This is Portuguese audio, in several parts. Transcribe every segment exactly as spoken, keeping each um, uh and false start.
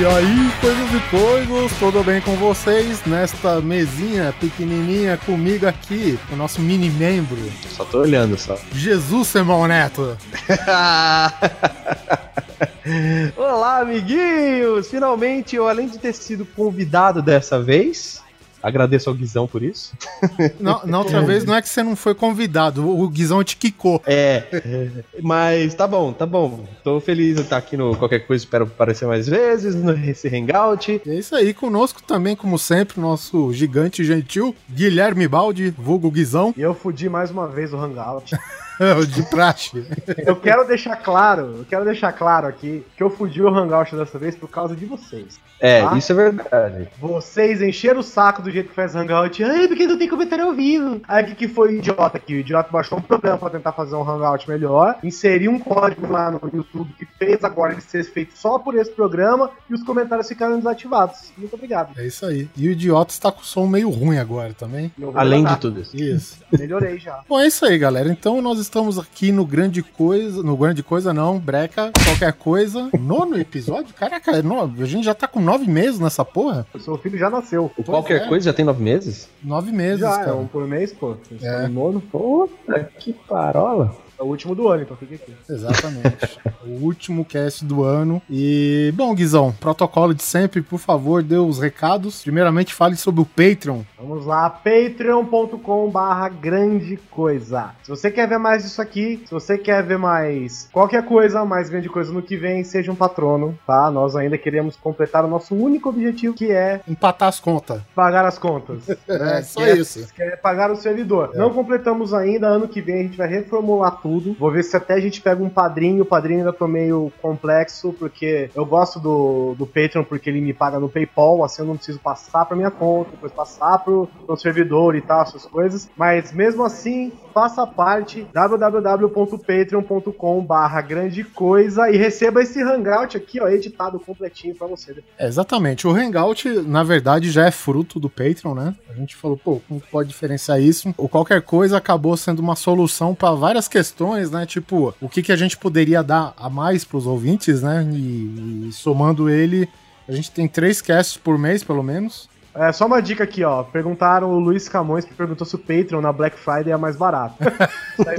aí, coisas e coisas, tudo bem com vocês? Nesta mesinha pequenininha comigo aqui, o nosso mini membro. Só tô olhando, só. Jesus, Simão Neto. Olá, amiguinhos! Finalmente, eu, além de ter sido convidado dessa vez, agradeço ao Guizão por isso. Não, na outra vez não é que você não foi convidado, o Guizão te quicou. É, mas tá bom, tá bom. Tô feliz de estar aqui no Qualquer Coisa, espero aparecer mais vezes, nesse Hangout. É isso aí, conosco também, como sempre, nosso gigante gentil, Guilherme Baldi, vulgo Guizão. E eu fudi mais uma vez o Hangout. De praxe. Eu quero deixar claro, eu quero deixar claro aqui que eu fudi o Hangout dessa vez por causa de vocês. É, tá? Isso é verdade. Vocês encheram o saco do jeito que faz Hangout. Ai, porque não tem comentário ao vivo. Aí o que, que foi o idiota aqui? O idiota baixou um programa pra tentar fazer um Hangout melhor, inseriu um código lá no YouTube que fez agora ele ser feito só por esse programa e os comentários ficaram desativados. Muito obrigado. É isso aí. E o idiota está com o som meio ruim agora também. Além de tudo isso. Isso. Melhorei já. Bom, é isso aí, galera. Então nós estamos aqui no Grande Coisa, no Grande Coisa não, Breca, Qualquer Coisa, nono episódio? Caraca, é no... a gente já tá com nove meses nessa porra? O seu filho já nasceu. O Qualquer é. Coisa já tem nove meses? Nove meses, já, cara. É um por mês, pô. É. No nono. Puta que parola. É o último do ano, então fica aqui. Exatamente. O último cast do ano. E, bom, Guizão, protocolo de sempre, por favor, dê os recados. Primeiramente, fale sobre o Patreon. Vamos lá, patreon ponto com barra grande coisa. Se você quer ver mais disso aqui, se você quer ver mais qualquer coisa, mais grande coisa no que vem, seja um patrono, tá? Nós ainda queremos completar o nosso único objetivo, que é empatar as contas. Pagar as contas. Né? É, só que isso. É, que é pagar o servidor. É. Não completamos ainda, ano que vem a gente vai reformular tudo. Tudo. Vou ver se até a gente pega um padrinho. O padrinho ainda tô meio complexo, porque eu gosto do, do Patreon porque ele me paga no PayPal, assim eu não preciso passar pra minha conta, depois passar pro, pro servidor e tal, essas coisas. Mas mesmo assim, faça parte, w w w ponto patreon ponto com barra grande coisa e receba esse Hangout aqui, ó, editado completinho pra você. É, exatamente. O Hangout, na verdade, já é fruto do Patreon, né? A gente falou, pô, como pode diferenciar isso? O Qualquer Coisa acabou sendo uma solução pra várias questões, né? Tipo, o que, que a gente poderia dar a mais pros ouvintes, né? E, e somando ele, a gente tem três casts por mês, pelo menos. É, só uma dica aqui, ó. Perguntaram o Luiz Camões, que perguntou se o Patreon na Black Friday é mais barato. Isso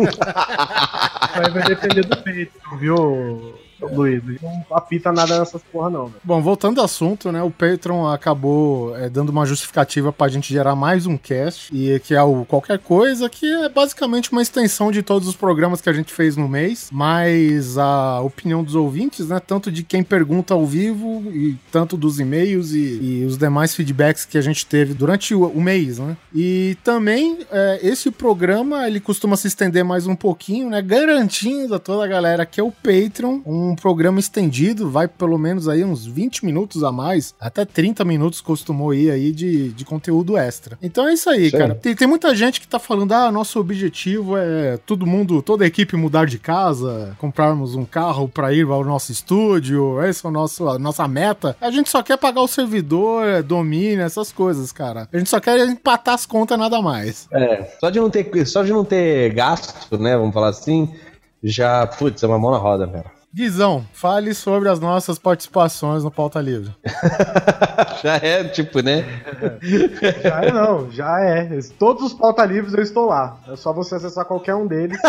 aí vai depender do Patreon, viu, Luiz? Não apita nada nessas porra, não. Véio. Bom, voltando ao assunto, né? O Patreon acabou é, dando uma justificativa pra gente gerar mais um cast, e que é o Qualquer Coisa, que é basicamente uma extensão de todos os programas que a gente fez no mês, mas a opinião dos ouvintes, né? Tanto de quem pergunta ao vivo, e tanto dos e-mails e, e os demais feedbacks que a gente teve durante o, o mês, né? E também, é, esse programa, ele costuma se estender mais um pouquinho, né? Garantindo a toda a galera que é o Patreon, um um programa estendido, vai pelo menos aí uns vinte minutos a mais, até trinta minutos costumou ir aí de, de conteúdo extra. Então é isso aí, Sim. cara. Tem, tem muita gente que tá falando, ah, nosso objetivo é todo mundo, toda a equipe mudar de casa, comprarmos um carro pra ir ao nosso estúdio, essa é a nossa, a nossa meta. A gente só quer pagar o servidor, domínio, essas coisas, cara. A gente só quer empatar as contas, nada mais. É, só de não ter, só de não ter gasto, né, vamos falar assim, já, putz, é uma mão na roda, velho. Guizão, fale sobre as nossas participações no Pauta Livre. Já é, tipo, né? Já é não, já é. Todos os Pauta Livres eu estou lá. É só você acessar qualquer um deles.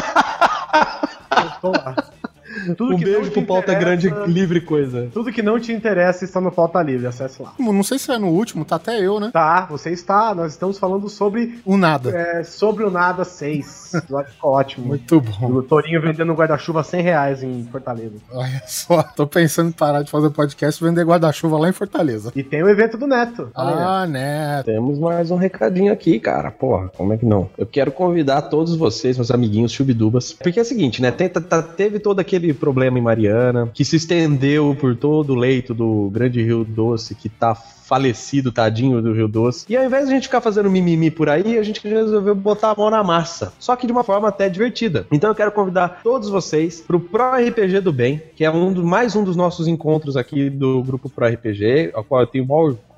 Eu estou lá. Tudo um que beijo pro Pauta Grande Livre Coisa. Tudo que não te interessa está no Pauta Livre, acesse lá. Não sei se é no último, tá até eu, né? Tá, você está, nós estamos falando sobre... O Nada. É, sobre o Nada seis. Ficou ótimo. Muito bom. O Torinho vendendo guarda-chuva cem reais em Fortaleza. Olha só, tô pensando em parar de fazer podcast e vender guarda-chuva lá em Fortaleza. E tem o evento do Neto. Ah, Neto. Temos mais um recadinho aqui, cara. Porra, como é que não? Eu quero convidar todos vocês, meus amiguinhos chubidubas, porque é o seguinte, né? Tem, tá, teve todo aquele problema em Mariana, que se estendeu por todo o leito do Grande Rio Doce, que tá falecido, tadinho do Rio Doce. E ao invés de a gente ficar fazendo mimimi por aí, a gente resolveu botar a mão na massa. Só que de uma forma até divertida. Então eu quero convidar todos vocês pro Pro R P G do Bem, que é um do, mais um dos nossos encontros aqui do grupo Pro R P G, ao qual eu tenho o maior orgulho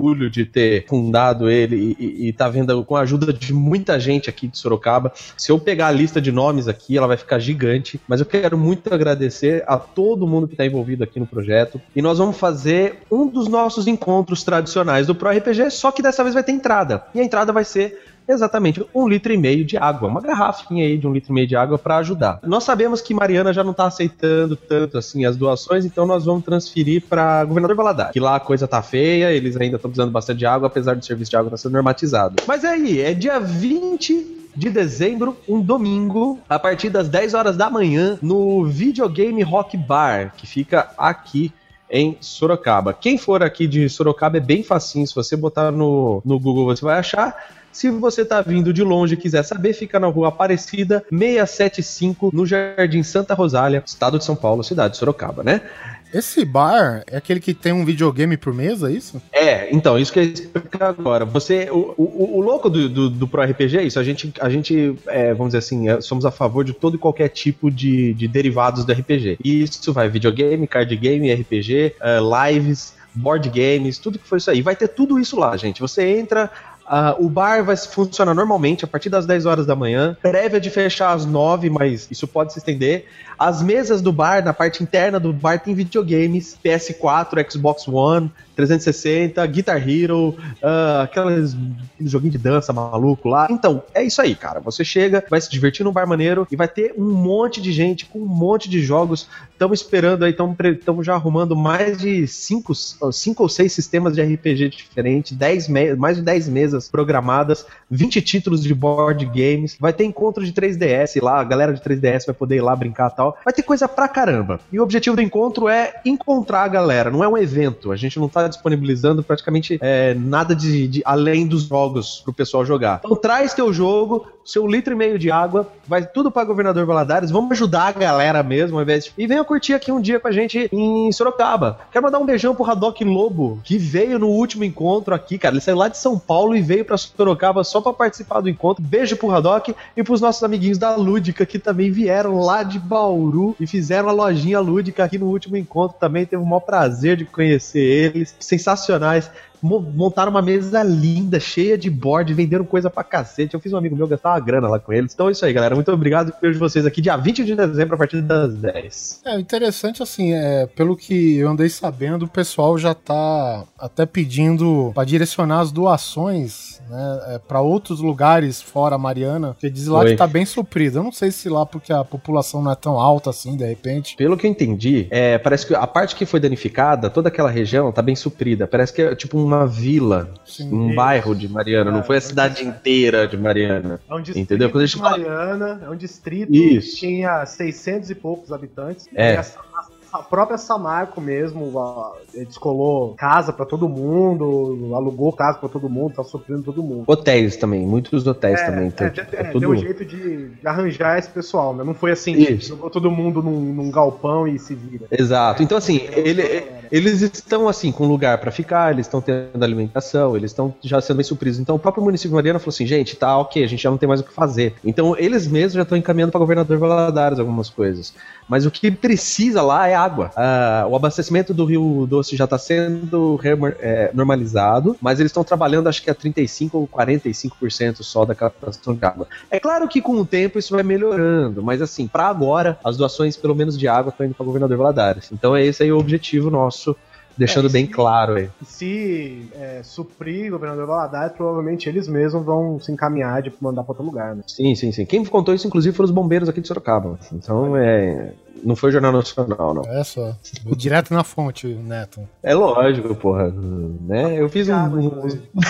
orgulho de ter fundado ele e, e, e tá vendo com a ajuda de muita gente aqui de Sorocaba. Se eu pegar a lista de nomes aqui, ela vai ficar gigante, mas eu quero muito agradecer a todo mundo que tá envolvido aqui no projeto. E nós vamos fazer um dos nossos encontros tradicionais do Pro R P G, só que dessa vez vai ter entrada. E a entrada vai ser exatamente um litro e meio de água, uma garrafinha aí de um litro e meio de água para ajudar. Nós sabemos que Mariana já não tá aceitando tanto assim as doações, então nós vamos transferir para Governador Valadares, que lá a coisa tá feia, eles ainda estão precisando bastante de água, apesar do serviço de água estar sendo normatizado. Mas é aí, é dia vinte de dezembro, um domingo, a partir das dez horas da manhã, no Videogame Rock Bar, que fica aqui em Sorocaba. Quem for aqui de Sorocaba é bem facinho, se você botar no, no Google você vai achar. Se você tá vindo de longe e quiser saber, fica na Rua Aparecida, seiscentos e setenta e cinco, no Jardim Santa Rosália, estado de São Paulo, cidade de Sorocaba, né? Esse bar é aquele que tem um videogame por mês, é isso? É, então, isso que eu ia explicar agora. Você, o, o, o louco do, do, do Pro R P G é isso, a gente, a gente é, vamos dizer assim, é, somos a favor de todo e qualquer tipo de, de derivados do R P G. E isso vai videogame, card game, R P G, uh, lives, board games, tudo que for isso aí. Vai ter tudo isso lá, gente. Você entra... Uh, o bar vai funcionar normalmente a partir das dez horas da manhã, prévia de fechar às nove, mas isso pode se estender. As mesas do bar, na parte interna do bar, tem videogames, P S quatro, Xbox One, trezentos e sessenta, Guitar Hero, uh, aqueles joguinho de dança maluco lá. Então, é isso aí, cara. Você chega, vai se divertir num bar maneiro e vai ter um monte de gente com um monte de jogos. Estamos esperando aí, estamos já arrumando mais de cinco ou seis sistemas de R P G diferentes, dez me- mais de dez mesas programadas, vinte títulos de board games. Vai ter encontro de três D S lá, a galera de três D S vai poder ir lá brincar e tal. Vai ter coisa pra caramba. E o objetivo do encontro é encontrar a galera, não é um evento. A gente não tá disponibilizando praticamente é, nada de, de além dos jogos pro pessoal jogar. Então traz teu jogo, seu litro e meio de água, vai tudo pra Governador Valadares, vamos ajudar a galera mesmo, ao invés de... E venha curtir aqui um dia com a gente em Sorocaba. Quero mandar um beijão pro Haddock Lobo, que veio no último encontro aqui, cara. Ele saiu lá de São Paulo e veio pra Sorocaba só pra participar do encontro. Beijo pro Haddock e pros nossos amiguinhos da Lúdica, que também vieram lá de Bauru e fizeram a lojinha Lúdica aqui no último encontro também. Teve o maior prazer de conhecer eles. Sensacionais. Montaram uma mesa linda, cheia de board, venderam coisa pra cacete. Eu fiz um amigo meu gastar uma grana lá com eles. Então é isso aí, galera. Muito obrigado. Vejo vocês aqui dia vinte de dezembro a partir das dez. É interessante, assim, é, pelo que eu andei sabendo, o pessoal já tá até pedindo pra direcionar as doações, né, é, pra outros lugares fora a Mariana, porque diz lá Oi. que tá bem suprido. Eu não sei se lá porque a população não é tão alta assim, de repente. Pelo que eu entendi, é, parece que a parte que foi danificada, toda aquela região tá bem suprida. Parece que é tipo uma vila, Sim, um isso. bairro de Mariana. É, não foi a cidade é. inteira de Mariana. É um distrito entendeu? Quando a gente de Mariana, fala... é um distrito isso. que tinha seiscentos e poucos habitantes. É. E a, a própria Samarco mesmo a, descolou casa pra todo mundo, alugou casa pra todo mundo, tá suprindo todo mundo. Hotéis também, muitos hotéis é, também. Então, é, tipo, é, tudo... Deu um jeito de, de arranjar esse pessoal, né? Não foi assim, isso. jogou todo mundo num, num galpão e se vira. Exato. Então, assim, ele, eles estão, assim, com lugar pra ficar, eles estão tendo alimentação, eles estão já sendo bem supridos. Então, o próprio município de Mariana falou assim, gente, tá ok, a gente já não tem mais o que fazer. Então, eles mesmos já estão encaminhando pra Governador Valadares algumas coisas. Mas o que precisa lá é água. Ah, o abastecimento do Rio Doce já está sendo é, normalizado, mas eles estão trabalhando acho que a trinta e cinco ou quarenta e cinco por cento só da captação de água. É claro que com o tempo isso vai melhorando, mas assim, para agora, as doações pelo menos de água estão indo para o Governador Valadares. Então é esse aí o objetivo nosso. Deixando é, bem se, claro aí. Se é, suprir o Governador Valadares, provavelmente eles mesmos vão se encaminhar de mandar para outro lugar, né? Sim, sim, sim. Quem contou isso, inclusive, foram os bombeiros aqui de Sorocaba. Então, é... não foi Jornal Nacional, não. É só. Direto na fonte, Neto. É lógico, porra. Né? Eu fiz um...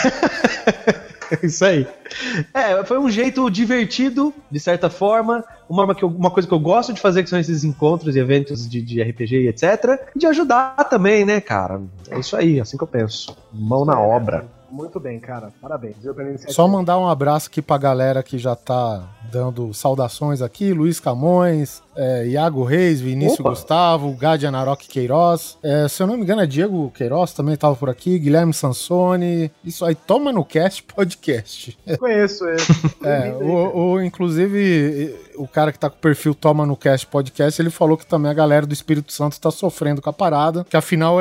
Isso aí. É, foi um jeito divertido, de certa forma, uma, uma coisa que eu gosto de fazer, que são esses encontros e eventos de, de R P G e etcétera. E de ajudar também, né, cara? É isso aí, assim que eu penso. Mão na obra. Muito bem, cara. Parabéns. Só mandar um abraço aqui pra galera que já tá dando saudações aqui. Luiz Camões, é, Iago Reis, Vinícius Opa. Gustavo, Gadi Anaroque Queiroz. É, se eu não me engano é Diego Queiroz, também tava por aqui. Guilherme Sansoni. Isso aí, Toma no Cast Podcast. Conheço ele. É, o, o, inclusive, o cara que tá com o perfil Toma no Cast Podcast, ele falou que também a galera do Espírito Santo tá sofrendo com a parada, que afinal é...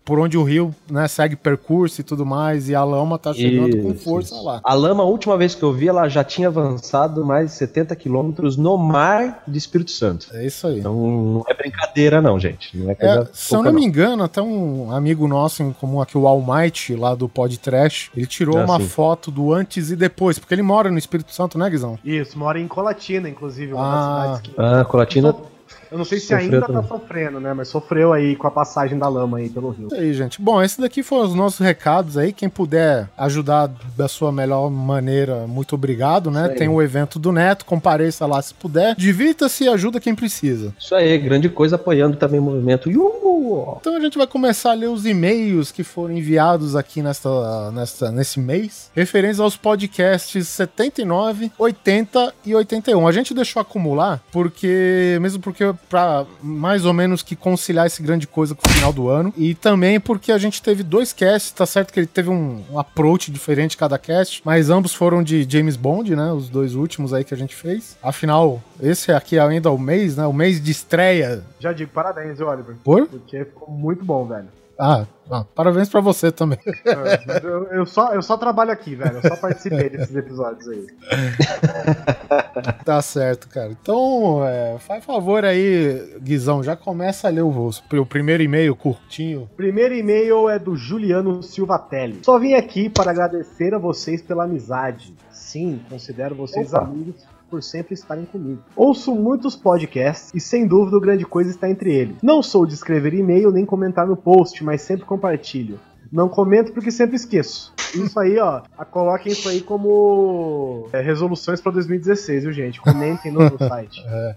por onde o rio, né, segue percurso e tudo mais, e a lama tá chegando isso, com força isso. lá. A lama, a última vez que eu vi, ela já tinha avançado mais de setenta quilômetros no mar de Espírito Santo. É isso aí. Então não é brincadeira não, gente. Não é coisa é, se eu não, não me engano, até um amigo nosso em comum aqui, o Almighty, lá do Pod Trash, ele tirou ah, uma sim. foto do antes e depois, porque ele mora no Espírito Santo, né, Guizão? Isso, mora em Colatina, inclusive, uma ah. das cidades que... Ah, Colatina... Eu não sei se ainda também. Tá sofrendo, né? Mas sofreu aí com a passagem da lama aí pelo rio. Isso aí, gente. Bom, esse daqui foram os nossos recados aí. Quem puder ajudar da sua melhor maneira, muito obrigado, né? Tem o evento do Neto, compareça lá se puder. Divirta-se e ajuda quem precisa. Isso aí, grande coisa, apoiando também o movimento. Yuhu! Então a gente vai começar a ler os e-mails que foram enviados aqui nesta, nesta, nesse mês, referentes aos podcasts setenta e nove, oitenta e oitenta e um. A gente deixou acumular, porque, mesmo porque pra mais ou menos que conciliar esse grande coisa com o final do ano, e também porque a gente teve dois casts, tá certo que ele teve um, um approach diferente cada cast, mas ambos foram de James Bond, né, os dois últimos aí que a gente fez. Afinal, esse aqui é ainda o mês, né, o mês de estreia. Já digo parabéns, Oliver. Por? Porque ficou muito bom, velho. Ah, ah, parabéns pra você também. É, eu, eu, só, eu só trabalho aqui, velho. Eu só participei desses episódios aí. Tá certo, cara. Então, é, faz favor aí, Guizão, já começa a ler o, o primeiro e-mail curtinho. Primeiro e-mail é do Juliano Silvatelli. Só vim aqui para agradecer a vocês pela amizade. Sim, considero vocês Opa. amigos por sempre estarem comigo. Ouço muitos podcasts e sem dúvida o grande coisa está entre eles. Não sou de escrever e-mail nem comentar no post, mas sempre compartilho. Não comento porque sempre esqueço. Isso aí, ó, coloquem isso aí como é, resoluções para dois mil e dezesseis, viu, gente? Comentem no, no site. É.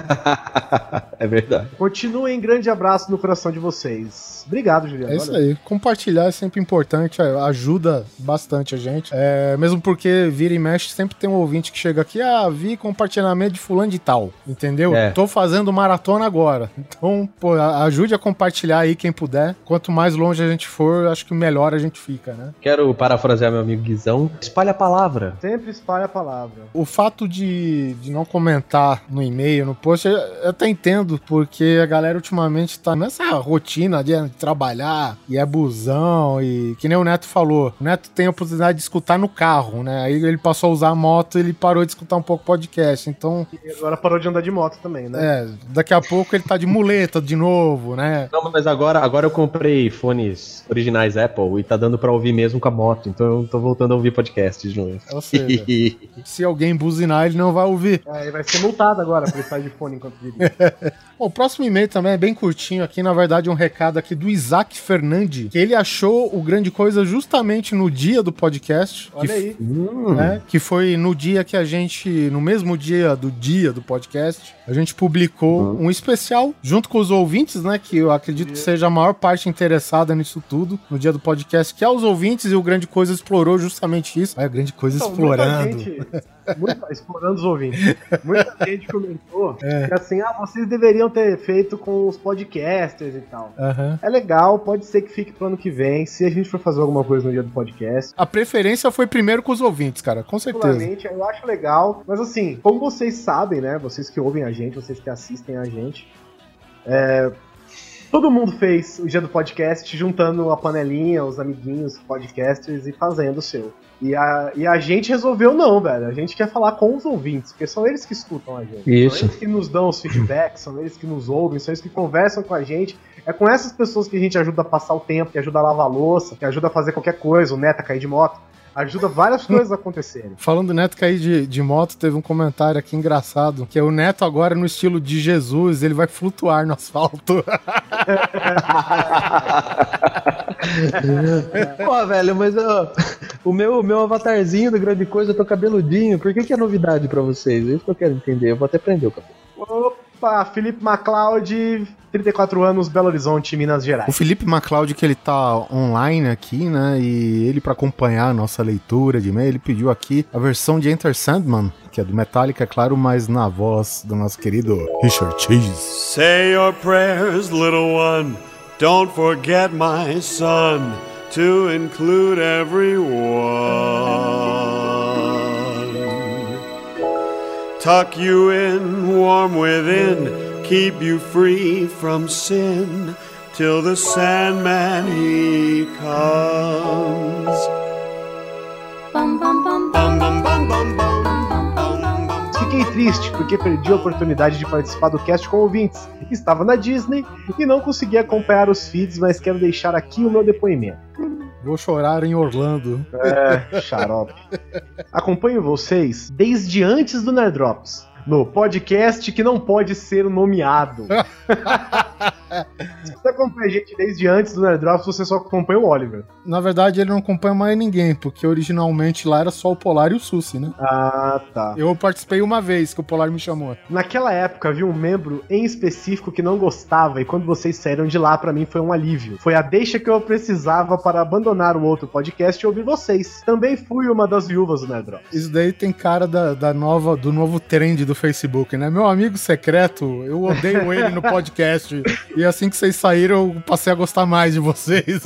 É verdade. Continuem, grande abraço no coração de vocês. Obrigado, Juliano. É isso Olha. aí. Compartilhar é sempre importante, ajuda bastante a gente. É, mesmo porque vira e mexe, sempre tem um ouvinte que chega aqui, ah, vi compartilhamento de fulano de tal, entendeu? É. Tô fazendo maratona agora. Então, pô, ajude a compartilhar aí quem puder. Quanto mais longe a gente for, acho que melhor a gente fica, né? Quero parafrasear meu amigo Guizão. Espalha a palavra. Sempre espalha a palavra. O fato de, de não comentar no e-mail, no post, eu, eu até entendo, porque a galera ultimamente tá nessa rotina de trabalhar, e é busão, e que nem o Neto falou, o Neto tem a oportunidade de escutar no carro, né? Aí ele passou a usar a moto e ele parou de escutar um pouco podcast, então... E agora parou de andar de moto também, né? É, daqui a pouco ele tá de muleta de novo, né? Não, mas agora, agora eu comprei fones originais Apple e tá dando pra ouvir mesmo com a moto, então eu tô voltando a ouvir podcast de novo. Ou seja, se alguém buzinar, ele não vai ouvir. É, ele vai ser multado agora por estar de fone enquanto dirige. Bom, o próximo e-mail também é bem curtinho aqui, na verdade é um recado aqui do Isaac Fernandes, que ele achou o Grande Coisa justamente no dia do podcast. Olha que, aí. Né, que foi no dia que a gente, no mesmo dia do dia do podcast, a gente publicou uhum. um especial junto com os ouvintes, né, que eu acredito que seja a maior parte interessada nisso tudo, no dia do podcast, que é os ouvintes, e o Grande Coisa explorou justamente isso. Aí, a Grande Coisa então, explorando. Muita gente, muita, explorando os ouvintes. Muita gente comentou é. que assim, ah, vocês deveriam ter feito com os podcasters e tal. Uhum. É legal, pode ser que fique pro ano que vem, se a gente for fazer alguma coisa no dia do podcast. A preferência foi primeiro com os ouvintes, cara, com certeza. Eu acho legal, mas assim, como vocês sabem, né, vocês que ouvem a gente, vocês que assistem a gente, é... todo mundo fez o dia do podcast juntando a panelinha, os amiguinhos, podcasters e fazendo o seu. E a, e a gente resolveu não, velho. A gente quer falar com os ouvintes, porque são eles que escutam a gente. Isso. São eles que nos dão os feedbacks, são eles que nos ouvem, são eles que conversam com a gente. É com essas pessoas que a gente ajuda a passar o tempo, que ajuda a lavar a louça, que ajuda a fazer qualquer coisa, o Neto a cair de moto. Ajuda várias coisas a acontecerem. Falando do Neto cair de, de moto, teve um comentário aqui engraçado, que é o Neto agora no estilo de Jesus, ele vai flutuar no asfalto. Pô, velho, mas ó, o meu, meu avatarzinho do Grande Coisa, eu tô cabeludinho, por que que é novidade pra vocês? É isso que eu quero entender, eu vou até prender o cabelo. Opa, Felipe MacLeod, trinta e quatro anos, Belo Horizonte, Minas Gerais. O Felipe MacLeod, que ele tá online aqui, né, e ele, pra acompanhar a nossa leitura de e-mail, ele pediu aqui a versão de Enter Sandman, que é do Metallica, é claro, mas na voz do nosso querido Richard Chase. Say your prayers, little one, don't forget my son, to include everyone. Tuck you in, warm within, keep you free from sin. till the Sandman he comes. Bum, bum, bum, bum, bum, bum, bum, bum. Fiquei triste porque perdi a oportunidade de participar do cast com ouvintes. Estava na Disney e não consegui acompanhar os feeds, mas quero deixar aqui o meu depoimento. Vou chorar em Orlando. É, xarope. Acompanho vocês desde antes do Nerd Drops, no podcast que não pode ser nomeado. Se você acompanha a gente desde antes do Nerd Drops, você só acompanha o Oliver. Na verdade, ele não acompanha mais ninguém, porque originalmente lá era só o Polar e o Susi, né? Ah, tá. Eu participei uma vez que o Polar me chamou. Naquela época havia um membro em específico que não gostava, e quando vocês saíram de lá, pra mim foi um alívio. Foi a deixa que eu precisava para abandonar o outro podcast e ouvir vocês. Também fui uma das viúvas do Nerd Drops. Isso daí tem cara da, da nova, do novo trend do Facebook, né? Meu amigo secreto, eu odeio ele no podcast. E assim que vocês saíram, eu passei a gostar mais de vocês.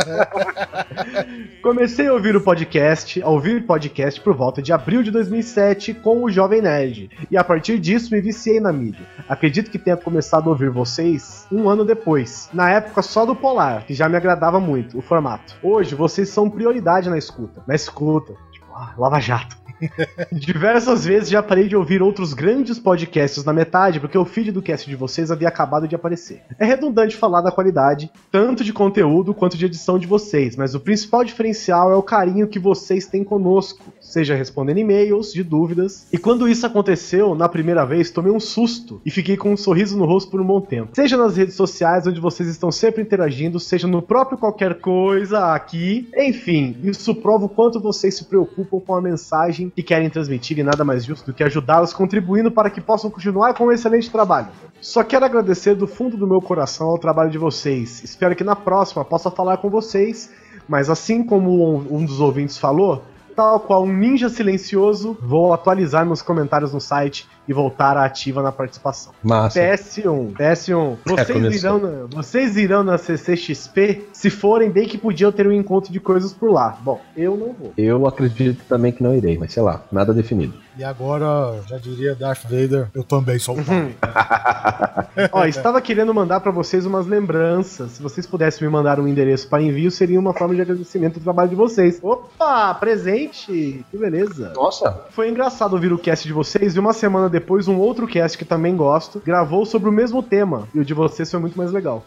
Comecei a ouvir o podcast, a ouvir podcast por volta de abril de dois mil e sete com o Jovem Nerd. E a partir disso me viciei na mídia. Acredito que tenha começado a ouvir vocês um ano depois. Na época só do Polar, que já me agradava muito, o formato. Hoje vocês são prioridade na escuta. Na escuta. Tipo, ah, Lava Jato. Diversas vezes já parei de ouvir outros grandes podcasts na metade porque o feed do cast de vocês havia acabado de aparecer. É redundante falar da qualidade, tanto de conteúdo quanto de edição de vocês, mas o principal diferencial é o carinho que vocês têm conosco, seja respondendo e-mails, de dúvidas. E quando isso aconteceu, na primeira vez, tomei um susto e fiquei com um sorriso no rosto por um bom tempo. Seja nas redes sociais, onde vocês estão sempre interagindo, seja no próprio qualquer coisa aqui. Enfim, isso prova o quanto vocês se preocupam com a mensagem que querem transmitir, e nada mais justo do que ajudá-los contribuindo para que possam continuar com um excelente trabalho. Só quero agradecer do fundo do meu coração ao trabalho de vocês. Espero que na próxima possa falar com vocês, mas assim como um dos ouvintes falou, tal qual um ninja silencioso, vou atualizar meus comentários no site e voltar à ativa na participação. Massa. P S um. P S um. Vocês, É, irão na, vocês irão na C C X P? Se forem, bem que podiam ter um encontro de coisas por lá. Bom, eu não vou. Eu acredito também que não irei, mas sei lá, nada definido. E agora, já diria Darth Vader, eu também sou o pai. Ó, estava querendo mandar pra vocês umas lembranças. Se vocês pudessem me mandar um endereço para envio, seria uma forma de agradecimento do trabalho de vocês. Opa, presente! Que beleza. Nossa. Foi engraçado ouvir o cast de vocês e uma semana depois um outro cast que também gosto gravou sobre o mesmo tema. E o de vocês foi muito mais legal.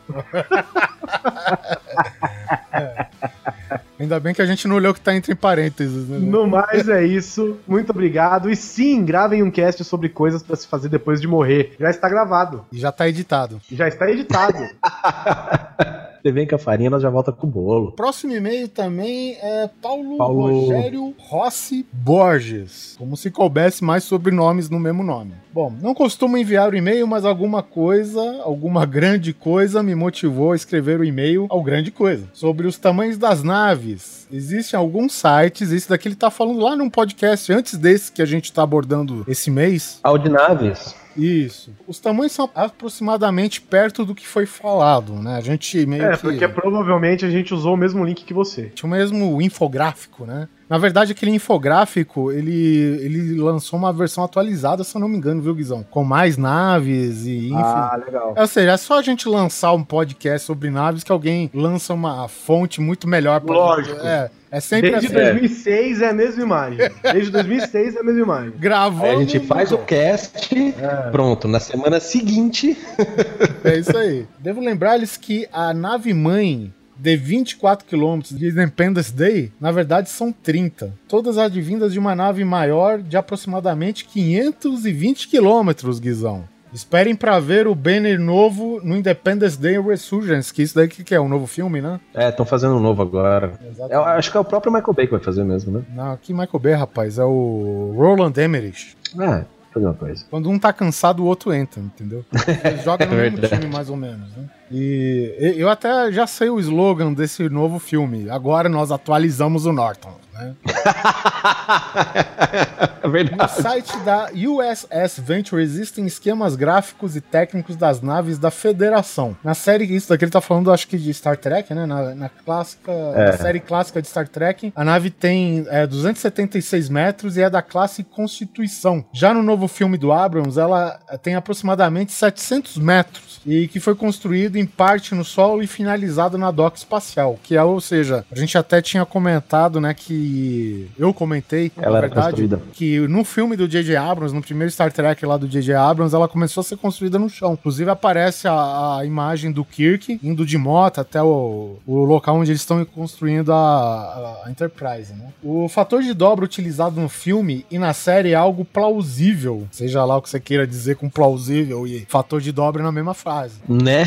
É. Ainda bem que a gente não olhou o que tá entre parênteses, né? No mais é isso. Muito obrigado. E sim, gravem um cast sobre coisas pra se fazer depois de morrer. Já está gravado. E já tá editado. Já está editado. Você vem com a farinha, nós já volta com o bolo. Próximo e-mail também é Paulo, Paulo Rogério Rossi Borges. Como se coubesse mais sobrenomes no mesmo nome. Bom, não costumo enviar o e-mail, mas alguma coisa, alguma grande coisa me motivou a escrever o e-mail ao grande coisa. Sobre os tamanhos das naves. Existem alguns sites, esse daqui ele tá falando lá num podcast antes desse que a gente tá abordando esse mês. Audinaves. Isso. Os tamanhos são aproximadamente perto do que foi falado, né? A gente meio É, que... porque provavelmente a gente usou o mesmo link que você. Tinha o mesmo infográfico, né? Na verdade, aquele infográfico, ele, ele lançou uma versão atualizada, se eu não me engano, viu, Guizão? Com mais naves e enfim. Ah, legal. Ou seja, é só a gente lançar um podcast sobre naves que alguém lança uma fonte muito melhor. Pra Lógico. Gente. É, é sempre Desde assim. dois mil e seis é a mesma imagem. Desde dois mil e seis é a mesma imagem. Gravou. Aí a gente faz o cast, É. pronto, na semana seguinte... É isso aí. Devo lembrar-lhes que a nave-mãe de vinte e quatro quilômetros de Independence Day, na verdade são trinta. Todas advindas de uma nave maior de aproximadamente quinhentos e vinte quilômetros, Guizão. Esperem pra ver o banner novo no Independence Day Resurgence, que isso daí que é um novo filme, né? É, estão fazendo um novo agora. Exatamente. Eu acho que é o próprio Michael Bay que vai fazer mesmo, né? Não, que Michael Bay, rapaz, é o Roland Emmerich. É, fazer uma coisa. Quando um tá cansado, o outro entra, entendeu? Ele joga no É mesmo verdade. time, mais ou menos, né? E eu até já sei o slogan desse novo filme. Agora nós atualizamos o Norton, né? É verdade. No site da U S S Venture existem esquemas gráficos e técnicos das naves da Federação. Na série, isso daqui ele tá falando, acho que de Star Trek, né? Na, na clássica, É. na série clássica de Star Trek, a nave tem é, duzentos e setenta e seis metros e é da classe Constituição. Já no novo filme do Abrams, ela tem aproximadamente setecentos metros e que foi construído em parte no solo e finalizado na doca espacial, que é, ou seja, a gente até tinha comentado, né, que eu comentei, Ela na era verdade, construída. que no filme do J J Abrams, no primeiro Star Trek lá do J J Abrams, ela começou a ser construída no chão. Inclusive aparece a, a imagem do Kirk indo de moto até o, o local onde eles estão construindo a, a, a Enterprise, né? O fator de dobra utilizado no filme e na série é algo plausível, seja lá o que você queira dizer com plausível e fator de dobra na mesma frase. Né?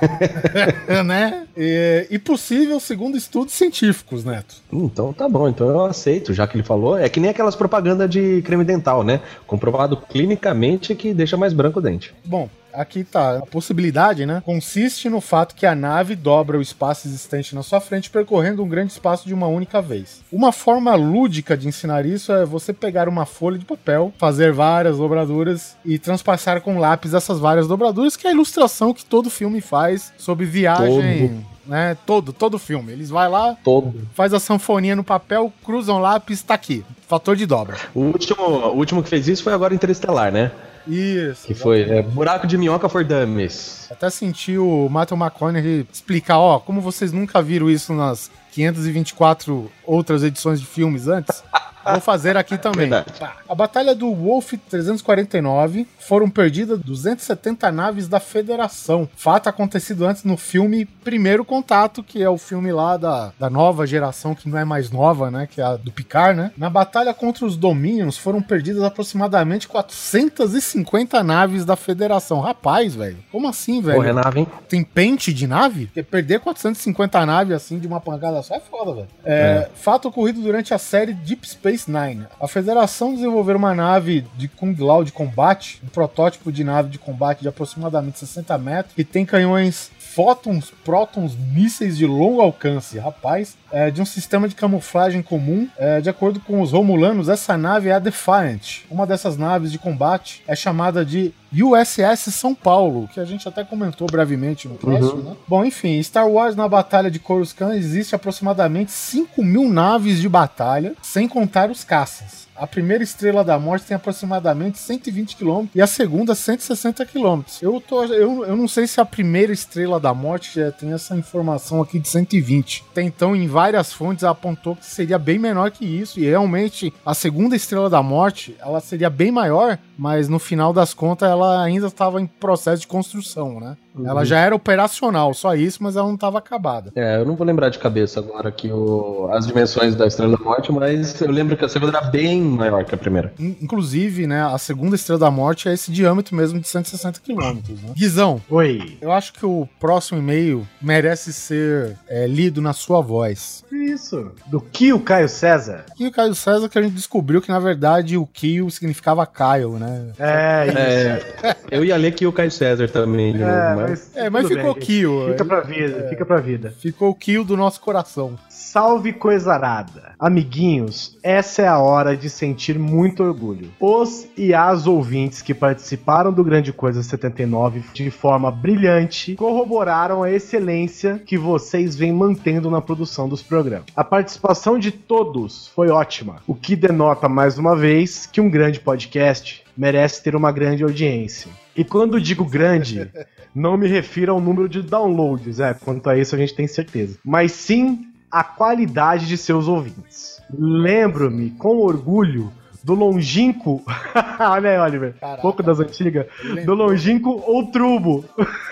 né? E, e possível segundo estudos científicos, Neto. Então tá bom, então eu aceito, já que ele falou. É que nem aquelas propagandas de creme dental, né? Comprovado clinicamente que deixa mais branco o dente. Bom, aqui tá. A possibilidade, né? Consiste no fato que a nave dobra o espaço existente na sua frente, percorrendo um grande espaço de uma única vez. Uma forma lúdica de ensinar isso é você pegar uma folha de papel, fazer várias dobraduras e transpassar com lápis essas várias dobraduras, que é a ilustração que todo filme faz sobre viagem. Todo. Né, todo, todo filme. Eles vão lá, Todo. faz a sanfoninha no papel, cruzam lápis, tá aqui. Fator de dobra. O último, o último que fez isso foi agora Interestelar, né? Isso. Que foi é, Buraco de Minhoca for Dummies. Até senti o Matthew McConaughey explicar, ó, como vocês nunca viram isso nas quinhentas e vinte e quatro outras edições de filmes antes, vou fazer aqui também. Verdade. A batalha do Wolf trezentos e quarenta e nove foram perdidas duzentas e setenta naves da Federação. Fato acontecido antes no filme Primeiro Contato, que é o filme lá da, da nova geração, que não é mais nova, né? Que é a do Picard, né? Na batalha contra os Dominions foram perdidas aproximadamente quatrocentas e cinquenta naves da Federação. Rapaz, velho, como assim, velho? Porra, é nave, hein? Tem pente de nave? Porque perder quatrocentas e cinquenta naves assim de uma pancada só é foda, velho. É, fato ocorrido durante a série Deep Space Nine. A Federação desenvolveu uma nave de Kung Lao de combate, um protótipo de nave de combate de aproximadamente sessenta metros, que tem canhões fótons, prótons, mísseis de longo alcance. Rapaz, é, de um sistema de camuflagem comum. É, de acordo com os romulanos, essa nave é a Defiant. Uma dessas naves de combate é chamada de U S S São Paulo, que a gente até comentou brevemente no cast, uhum. né? Bom, enfim, Star Wars na Batalha de Coruscant existe aproximadamente cinco mil naves de batalha, sem contar os caças. A primeira Estrela da Morte tem aproximadamente cento e vinte quilômetros e a segunda cento e sessenta quilômetros. Eu, tô, eu, eu não sei se a primeira Estrela da Morte já tem essa informação aqui de cento e vinte. Até então, em várias fontes, apontou que seria bem menor que isso, e realmente a segunda Estrela da Morte ela seria bem maior, mas no final das contas ela ainda estava em processo de construção, né? Uhum. Ela já era operacional, só isso, mas ela não estava acabada. É, eu não vou lembrar de cabeça agora aqui o, as dimensões da Estrela da Morte, mas eu lembro que a segunda era bem maior que a primeira. Inclusive, né, a segunda Estrela da Morte é esse diâmetro mesmo de cento e sessenta quilômetros, né? Guizão. Oi. Eu acho que o próximo e-mail merece ser é, lido na sua voz. Isso. Do Kio Caio César. Kio Caio César, que a gente descobriu que, na verdade, o Kio significava Caio, né? É, isso. É, eu ia ler Kio Caio César também, de é, novo, mas... mas, é, mas ficou bem, Kio. Fica pra vida, é, fica pra vida. Ficou o Kio do nosso coração. Salve coisarada. Amiguinhos, essa é a hora de sentir muito orgulho. Os e as ouvintes que participaram do Grande Coisa setenta e nove de forma brilhante corroboraram a excelência que vocês vêm mantendo na produção dos programas. A participação de todos foi ótima, o que denota mais uma vez que um grande podcast merece ter uma grande audiência. E quando digo grande, não me refiro ao número de downloads, é, quanto a isso a gente tem certeza, mas sim a qualidade de seus ouvintes. Lembro-me com orgulho do longínquo, olha aí, Oliver, Caraca. pouco das antigas, do longínquo Outrubo.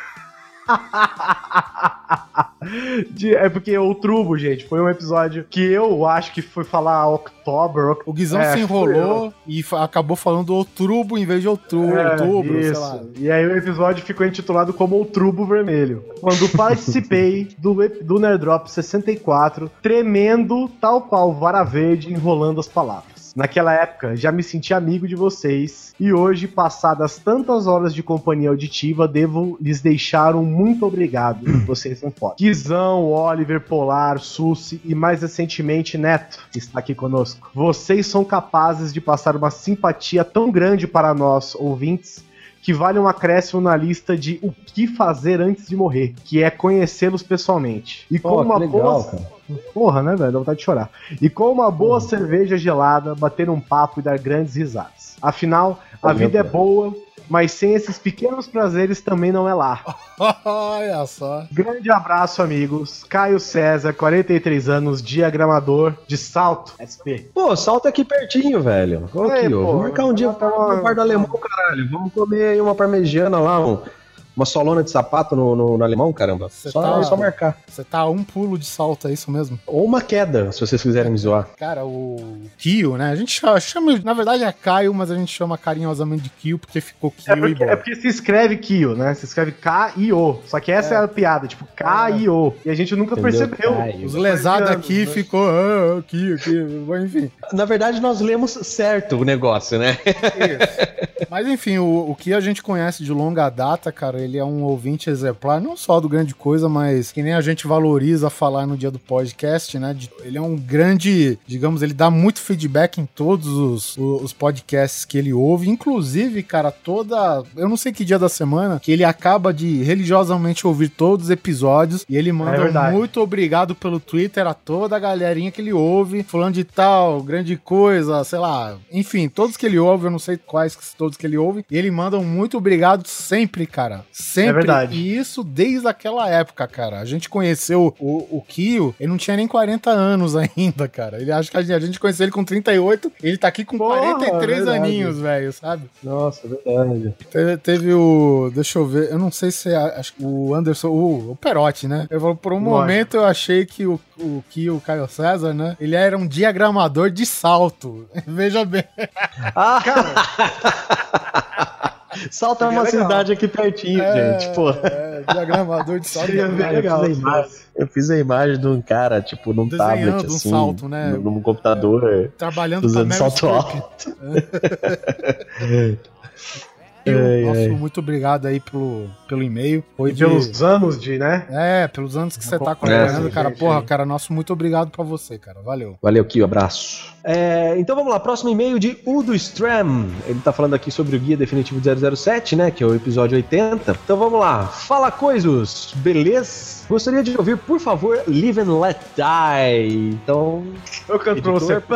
De, é porque Outrubo, gente, foi um episódio que eu acho que foi falar October. O Guizão é, se enrolou e acabou falando Outrubo em vez de Outubro, é, outubro isso. sei lá. E aí o episódio ficou intitulado como Outrubo Vermelho. Quando participei do, do Nerd Drop sessenta e quatro, tremendo tal qual Vara Verde enrolando as palavras. ouvintes. Naquela época, já me senti amigo de vocês e hoje, passadas tantas horas de companhia auditiva, devo lhes deixar um muito obrigado. Vocês são foda. Guizão, Oliver, Polar, Susi e mais recentemente Neto está aqui conosco. Vocês são capazes de passar uma simpatia tão grande para nós, ouvintes, que vale um acréscimo na lista de o que fazer antes de morrer, que é conhecê-los pessoalmente. E com Pô, uma que legal, boa... cara. Porra, né, velho? Dá vontade de chorar. E com uma boa uhum. cerveja gelada, bater um papo e dar grandes risadas. Afinal, a vida é boa, mas sem esses pequenos prazeres também não é lá. Olha só. Grande abraço, amigos. Caio César, quarenta e três anos, diagramador de Salto, S P. Pô, Salto aqui pertinho, velho. Vamos aqui, ó. Vamos marcar um dia pra um bar do alemão, caralho. Vamos comer aí uma parmegiana lá, um... uma solona de sapato no, no, no alemão, caramba. Só, tá, só marcar. Você tá a um pulo de Salto, é isso mesmo? Ou uma queda, se vocês quiserem me zoar. Cara, o Kio, né? A gente chama, chama, na verdade é Caio, mas a gente chama carinhosamente de Kio porque ficou Kio é porque, e é porque se escreve Kio, né? Se escreve K I O. Só que essa é, é a piada, tipo K I O. E a gente nunca Entendeu? percebeu. Caio. Os lesados aqui né? ficou ah, Kio, Kio, enfim. Na verdade, nós lemos certo o negócio, né? Isso. Mas enfim, o, o que a gente conhece de longa data, cara, ele é um ouvinte exemplar, não só do Grande Coisa, mas que nem a gente valoriza falar no dia do podcast, né? De, ele é um grande, digamos, ele dá muito feedback em todos os, os podcasts que ele ouve, inclusive, cara, toda, eu não sei que dia da semana, que ele acaba de religiosamente ouvir todos os episódios e ele manda é um muito obrigado pelo Twitter a toda a galerinha que ele ouve, falando de tal, Grande Coisa, sei lá, enfim, todos que ele ouve, eu não sei quais todos que ele ouve, e ele manda um muito obrigado sempre, cara, sempre. É verdade. E isso desde aquela época, cara. A gente conheceu o, o Kio, ele não tinha nem quarenta anos ainda, cara. Ele acha que a gente conheceu ele com trinta e oito, ele tá aqui com Porra, quarenta e três verdade. aninhos, velho, sabe? Nossa, verdade. Teve, teve o... Deixa eu ver, eu não sei se é acho, o Anderson, o, o Perotti, né? Eu falo, por um Lógico. momento eu achei que o, o Kio, o Caio César, né? Ele era um diagramador de Salto. Veja bem. Ah, cara... Salto é uma legal. cidade aqui pertinho, é, gente, pô. É, diagramador de salto. É bem legal. Eu fiz, imagem, eu fiz a imagem de um cara, tipo, num Desenhando tablet, assim, um salto, né? num, num computador. É, trabalhando usando salto alto. É. Eu, nosso, muito obrigado aí pelo, pelo e-mail. Foi e de... pelos anos de, né? É, pelos anos que você tá acompanhando, é, cara. Gente, porra, gente. cara, nosso muito obrigado pra você, cara. Valeu. Valeu, Kio, abraço. É, então vamos lá, próximo e-mail de Udo Stram. Ele tá falando aqui sobre o Guia Definitivo de zero zero sete, né? Que é o episódio oitenta. Então vamos lá. Fala, coisas, beleza? Gostaria de ouvir, por favor, Live and Let Die. Então... Eu canto editor, pra você.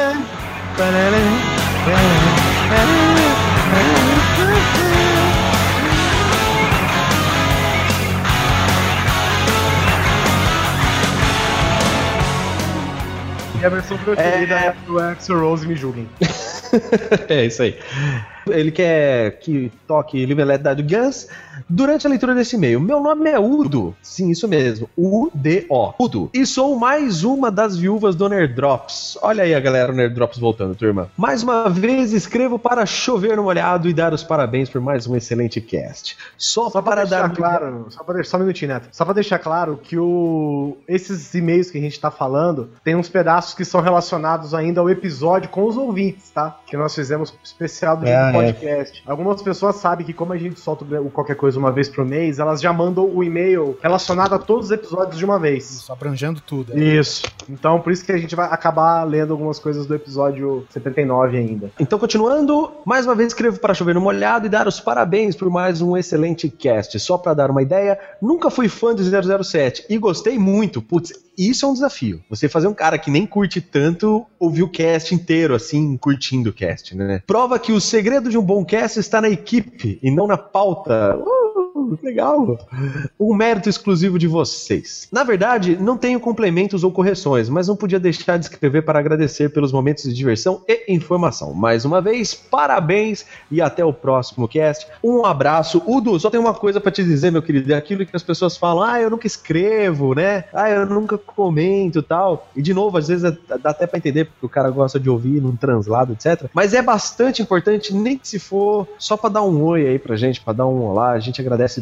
E a versão preferida é, é do Axl Rose, me julguem. É isso aí. Ele quer que toque Live and Let Die do Guns durante a leitura desse e-mail. Meu nome é Udo. Sim, isso mesmo. U D O. Udo. E sou mais uma das viúvas do Nerddrops. Olha aí a galera do Nerddrops voltando, turma. Mais uma vez escrevo para chover no molhado e dar os parabéns por mais um excelente cast. Só, só para deixar dar... claro, só para deixar só um minutinho, Neto. Só para deixar claro que o... esses e-mails que a gente tá falando tem uns pedaços que são relacionados ainda ao episódio com os ouvintes, tá? Que nós fizemos especial do é, podcast. É. Algumas pessoas sabem que como a gente solta qualquer coisa uma vez por mês, elas já mandam o e-mail relacionado a todos os episódios de uma vez. Isso, abrangendo tudo. É. Isso. Então, por isso que a gente vai acabar lendo algumas coisas do episódio setenta e nove ainda. Então, continuando, mais uma vez escrevo para chover no molhado e dar os parabéns por mais um excelente cast. Só para dar uma ideia, nunca fui fã de zero zero sete e gostei muito. Putz, isso é um desafio. Você fazer um cara que nem curte tanto, ouvir o cast inteiro, assim, curtindo o cast, né? Prova que o segredo de um bom cast está na equipe e não na pauta. Uh, legal. Um mérito exclusivo de vocês. Na verdade, não tenho complementos ou correções, mas não podia deixar de escrever para agradecer pelos momentos de diversão e informação. Mais uma vez, parabéns e até o próximo cast. Um abraço. Udo, só tem uma coisa para te dizer, meu querido. É aquilo que as pessoas falam, ah, eu nunca escrevo, né? Ah, eu nunca comento e tal. E de novo, às vezes dá até pra entender, porque o cara gosta de ouvir num translado, etcétera. Mas é bastante importante, nem que se for só pra dar um oi aí pra gente, pra dar um olá, a gente agradece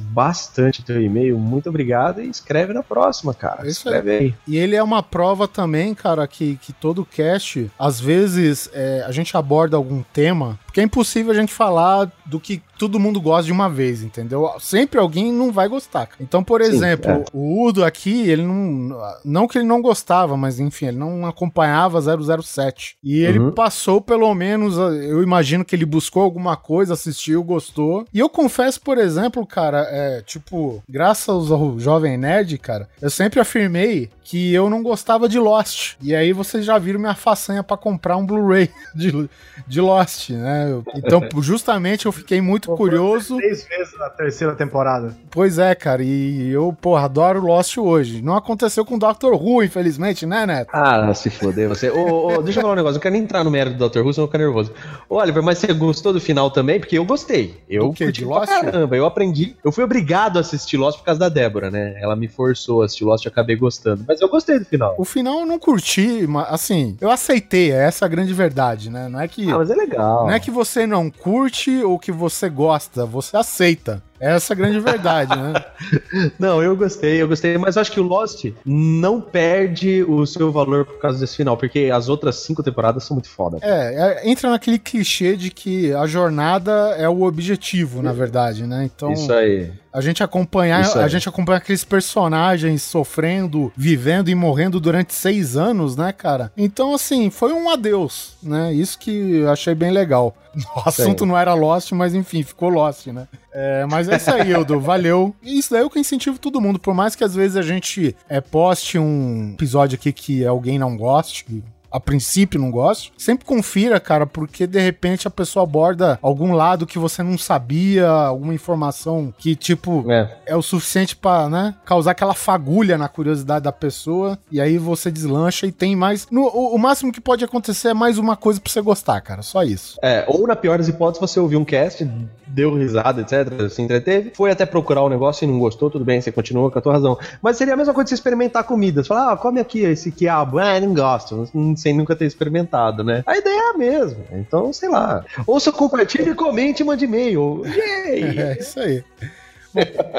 bastante teu e-mail, muito obrigado e escreve na próxima, cara. Isso escreve aí. aí. E ele é uma prova também, cara, que, que todo cast, às vezes, é, a gente aborda algum tema, porque é impossível a gente falar do que todo mundo gosta de uma vez, entendeu? Sempre alguém não vai gostar. Então, por Sim, exemplo, é. o Udo aqui, ele não... Não que ele não gostava, mas enfim, ele não acompanhava zero zero sete. E ele Uhum. passou, pelo menos, eu imagino que ele buscou alguma coisa, assistiu, gostou. E eu confesso, por exemplo, cara, é, tipo, graças ao Jovem Nerd, cara, eu sempre afirmei que eu não gostava de Lost. E aí vocês já viram minha façanha pra comprar um Blu-ray de, de Lost, né? Eu- Então, justamente, eu fiquei muito curioso. Três vezes na terceira temporada. Pois é, cara, e eu, porra, adoro Lost hoje. Não aconteceu com o doutor Who, infelizmente, né, Neto? Ah, se foder você. Ô, ô, deixa eu falar um negócio, eu quero nem entrar no mérito do doutor Who, senão eu fico nervoso. Ô, Oliver, mas você gostou do final também? Porque eu gostei. Eu Do quê? curti De pra Lost? caramba, eu aprendi. Eu fui obrigado a assistir Lost por causa da Débora, né? Ela me forçou a assistir Lost e eu acabei gostando. Mas eu gostei do final. O final eu não curti, mas assim, eu aceitei, é essa a grande verdade, né? Não é que, Ah, mas é legal. não é que você não curte ou que você gosta, você aceita. Essa é a grande verdade, né? Não, eu gostei, eu gostei, mas acho que o Lost não perde o seu valor por causa desse final, porque as outras cinco temporadas são muito foda. É, é, entra naquele clichê de que a jornada é o objetivo, na verdade, né? Então, Isso aí. a gente acompanhar, Isso aí. a gente acompanha aqueles personagens sofrendo, vivendo e morrendo durante seis anos, né, cara? Então, assim, foi um adeus, né? Isso que eu achei bem legal. O assunto Sim. não era Lost, mas enfim, ficou Lost, né? É, mas é isso aí, Ildo, valeu. E isso daí é o que eu incentivo todo mundo, por mais que às vezes a gente é, poste um episódio aqui que alguém não goste, a princípio não gosto, sempre confira, cara, porque de repente a pessoa aborda algum lado que você não sabia, alguma informação que, tipo, É. é o suficiente pra, né, causar aquela fagulha na curiosidade da pessoa, e aí você deslancha e tem mais... No, o, o máximo que pode acontecer é mais uma coisa pra você gostar, cara, só isso. É, ou na pior das hipóteses, você ouviu um cast, deu risada, etcétera, se entreteve, foi até procurar o negócio e não gostou, tudo bem, você continua com a tua razão. Mas seria a mesma coisa de você experimentar comida. Você fala, ah, come aqui esse quiabo. Ah, não gosto, sem nunca ter experimentado, né? A ideia é a mesma. Então, sei lá. Ouça, compartilhe, comente e mande e-mail. Yay! É isso aí. Bom,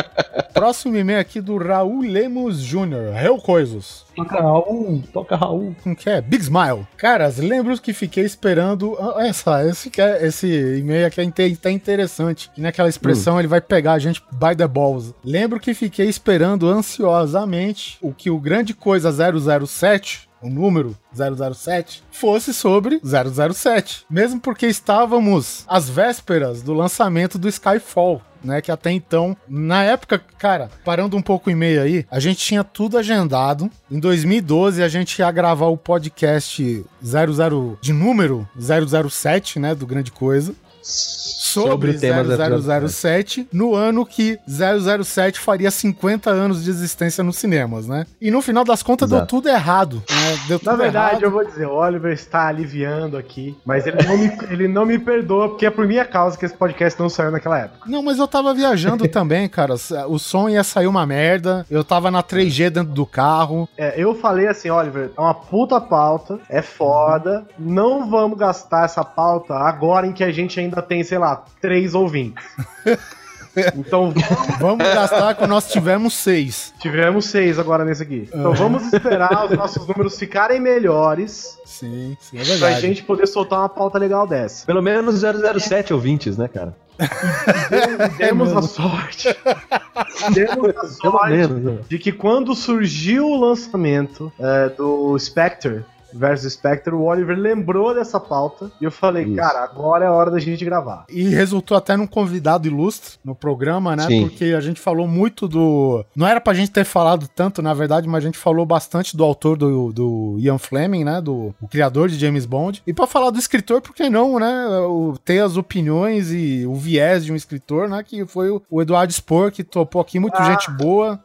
próximo e-mail aqui do Raul Lemos Júnior Real Coisas. Toca Raul, toca Raul. Como que é? Big Smile. Caras, lembro que fiquei esperando. Ah, essa, esse, que é- esse e-mail aqui é inte- tá interessante. Que naquela expressão ele vai pegar a gente by the balls. Lembro que fiquei esperando ansiosamente o que o grande coisa zero zero sete, o número zero zero sete, fosse sobre zero zero sete. Mesmo porque estávamos às vésperas do lançamento do Skyfall, né, que até então, na época, cara, parando um pouco o e-mail aí, a gente tinha tudo agendado. Em dois mil e doze a gente ia gravar o podcast zero zero de número zero zero sete, né, do Grande Coisa. Sobre o tema zero zero sete, no ano que zero zero sete faria cinquenta anos de existência nos cinemas, né? E no final das contas Exato. deu tudo errado, né? Deu tudo Na verdade, errado. eu vou dizer, o Oliver está aliviando aqui, mas ele não, me, ele não me perdoa, porque é por minha causa que esse podcast não saiu naquela época. Não, mas eu tava viajando também, cara. O som ia sair uma merda. Eu tava na três G dentro do carro. É, eu falei assim, Oliver, é uma puta pauta, é foda, não vamos gastar essa pauta agora em que a gente ainda tem, sei lá, três ouvintes. Então, Vamos gastar quando nós tivemos seis. tivemos seis agora nesse aqui. Então vamos esperar os nossos números ficarem melhores Sim, sim, é pra verdade. gente poder soltar uma pauta legal dessa. Pelo menos zero zero sete ouvintes, né, cara? Demos mesmo. a sorte. Demos a Pelo sorte menos. né? de que quando surgiu o lançamento é, do Spectre versus Spectre, o Oliver lembrou dessa pauta e eu falei, Isso. cara, agora é a hora da gente gravar. E resultou até num convidado ilustre no programa, né? Sim. Porque a gente falou muito do... Não era pra gente ter falado tanto, na verdade, mas a gente falou bastante do autor do, do Ian Fleming, né? Do o criador de James Bond. E pra falar do escritor, por que não, né? O, ter as opiniões e o viés de um escritor, né? Que foi o, o Eduardo Spor, que topou aqui, muita Ah. gente boa. É.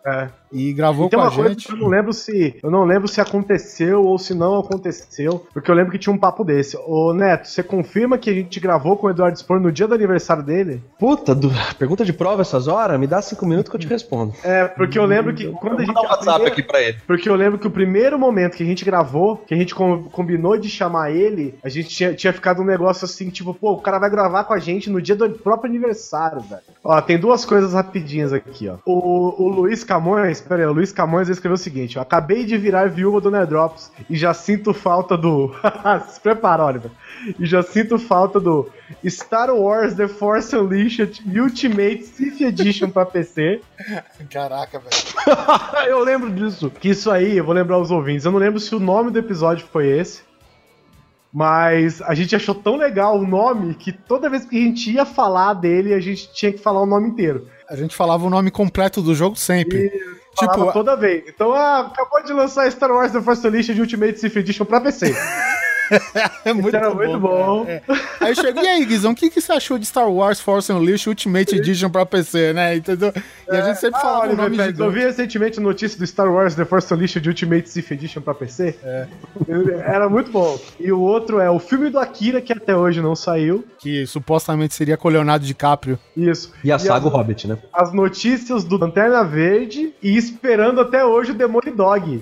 e gravou e tem com uma a coisa gente. que eu não lembro se eu não lembro se aconteceu ou se não aconteceu, porque eu lembro que tinha um papo desse. Ô Neto, você confirma que a gente gravou com o Eduardo Spor no dia do aniversário dele? Puta, do... pergunta de prova essas horas? Me dá cinco minutos que eu te respondo. É, porque eu lembro que quando a gente... Vou mandar um WhatsApp primeira... aqui pra ele. Porque eu lembro que o primeiro momento que a gente gravou, que a gente com... combinou de chamar ele, a gente tinha, tinha ficado um negócio assim, tipo, pô, o cara vai gravar com a gente no dia do próprio aniversário, velho. Ó, tem duas coisas rapidinhas aqui, ó. O, o Luiz Camões, pera aí, o Luiz Camões escreveu o seguinte, ó, acabei de virar viúva do Nerdrops e já sinto falta do... Se prepara, Oliver. E já sinto falta do Star Wars The Force Unleashed Ultimate Sith Edition pra P C. Caraca, velho. Eu lembro disso. Que isso aí, eu vou lembrar os ouvintes. Eu não lembro se o nome do episódio foi esse. Mas a gente achou tão legal o nome que toda vez que a gente ia falar dele, a gente tinha que falar o nome inteiro. A gente falava o nome completo do jogo sempre. E tipo, toda vez. Então, ah, acabou de lançar Star Wars The Force Unleashed Ultimate Sith Edition pra P C. É muito era bom, muito bom. É. Aí chegou, e aí, Guizão, o que, que você achou de Star Wars Force Unleashed Ultimate Edition pra P C, né? Entendeu? E a gente sempre ah, falava o nome Pérez, de... Eu vi recentemente a notícia do Star Wars The Force Unleashed Ultimate Sith Edition pra P C. É. Era muito bom. E o outro é o filme do Akira, que até hoje não saiu. Que supostamente seria com o Leonardo DiCaprio. Isso. E a e saga as, O Hobbit, né? As notícias do Lanterna Verde e esperando até hoje o Demônio Dog.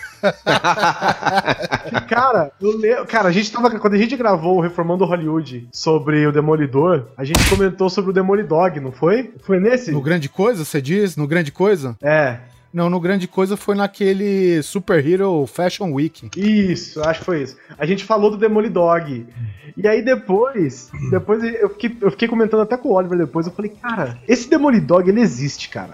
Cara, eu le... cara, a gente tava. Quando a gente gravou o Reformando Hollywood sobre o Demolidor, a gente comentou sobre o Demolidog, não foi? Foi nesse? No Grande Coisa, você diz? No Grande Coisa? É. Não, no Grande Coisa foi naquele Super Hero Fashion Week. Isso, acho que foi isso. A gente falou do Demolidog. E aí depois, depois eu fiquei, eu fiquei comentando até com o Oliver depois, eu falei, cara, esse Demolidog, ele existe, cara.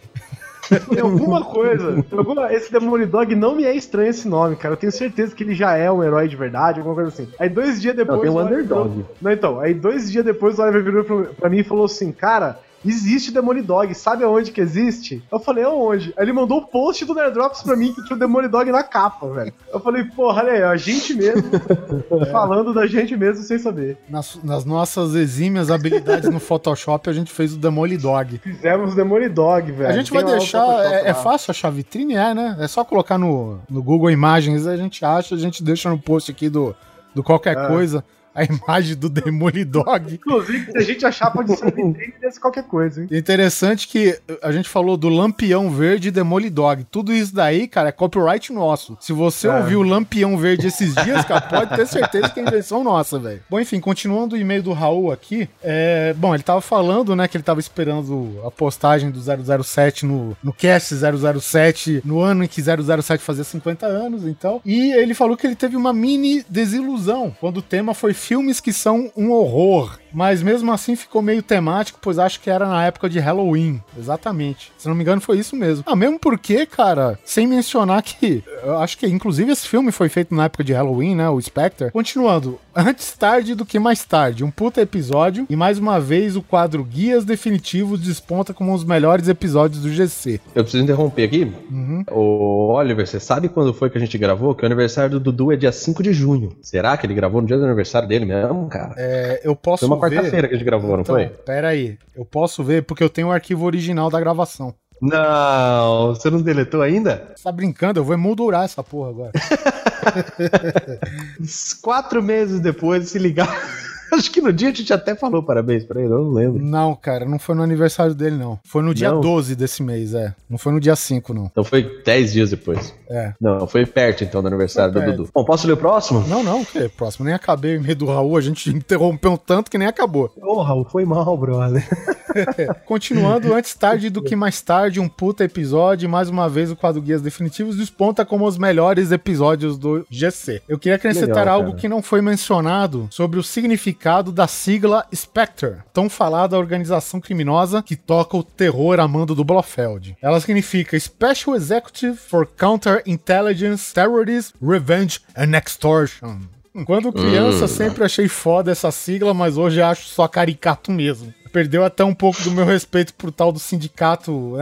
Tem alguma coisa, alguma, esse Demolidog não me é estranho esse nome, cara. Eu tenho certeza que ele já é um herói de verdade, alguma coisa assim. Aí dois dias depois... Não, tem um o underdog. Virou, não, então, aí dois dias depois o Oliver virou pra, pra mim e falou assim, cara... Existe Demolidog, sabe aonde que existe? Eu falei, aonde? Aí ele mandou o um post do Nerdrops pra mim que tinha o Demolidog na capa, velho. Eu falei, porra, olha aí, a gente mesmo, é. falando da gente mesmo sem saber. Nas, nas nossas exímias habilidades no Photoshop, a gente fez o Demolidog. Fizemos o Demolidog, velho. A gente Tem vai deixar, é, é fácil achar a vitrine, é, né? É só colocar no, no Google Imagens, a gente acha, a gente deixa no post aqui do, do qualquer é. coisa. A imagem do Demolidog. Inclusive, se a gente achar, pode ser vitrine desse qualquer coisa, hein? Interessante que a gente falou do Lampião Verde e Demolidog. Tudo isso daí, cara, é copyright nosso. Se você é. ouviu o Lampião Verde esses dias, cara, pode ter certeza que é invenção nossa, velho. Bom, enfim, continuando o e-mail do Raul aqui, é... bom, ele tava falando, né, que ele tava esperando a postagem do zero zero sete no, no cast zero zero sete, no ano em que zero zero sete fazia cinquenta anos, então. E ele falou que ele teve uma mini desilusão quando o tema foi filmes que são um horror, mas mesmo assim ficou meio temático, pois acho que era na época de Halloween. Exatamente. Se não me engano, foi isso mesmo. Ah, mesmo porque, cara, sem mencionar que eu acho que, inclusive, esse filme foi feito na época de Halloween, né? O Spectre. Continuando, antes tarde do que mais tarde, um puta episódio, e mais uma vez o quadro Guias Definitivos desponta como um dos melhores episódios do G C. Eu preciso interromper aqui. Uhum. Ô, Oliver, você sabe quando foi que a gente gravou? Que o aniversário do Dudu é dia cinco de junho. Será que ele gravou no dia do aniversário dele mesmo, cara? É, eu posso ver. Foi uma ver... quarta-feira que a gente gravou, então, não foi? Pera aí, eu posso ver porque eu tenho o arquivo original da gravação. Não, você não deletou ainda? Você tá brincando? Eu vou emoldurar essa porra agora. Quatro meses depois, se ligar... Acho que no dia a gente até falou parabéns pra ele, eu não lembro. Não, cara, não foi no aniversário dele, não. Foi no dia não. doze desse mês, é. Não foi no dia cinco, não. Então foi dez dias depois. É. Não, foi perto, então, do aniversário do Dudu. Bom, posso ler o próximo? Não, não, que próximo. Nem acabei o e-mail do Raul, a gente interrompeu tanto que nem acabou. Ô, Raul, foi mal, brother. Continuando, antes tarde do que mais tarde, um puta episódio, e mais uma vez o quadro Guias Definitivos desponta como os melhores episódios do G C. Eu queria acrescentar Legal, algo que não foi mencionado sobre o significado da sigla Spectre, tão falada organização criminosa que toca o terror a mando do Blofeld. Ela significa Special Executive for Counterintelligence, Terrorism, Revenge and Extortion. Quando criança, uh. sempre achei foda essa sigla, mas hoje acho só caricato mesmo. Perdeu até um pouco do meu respeito por tal do sindicato, né,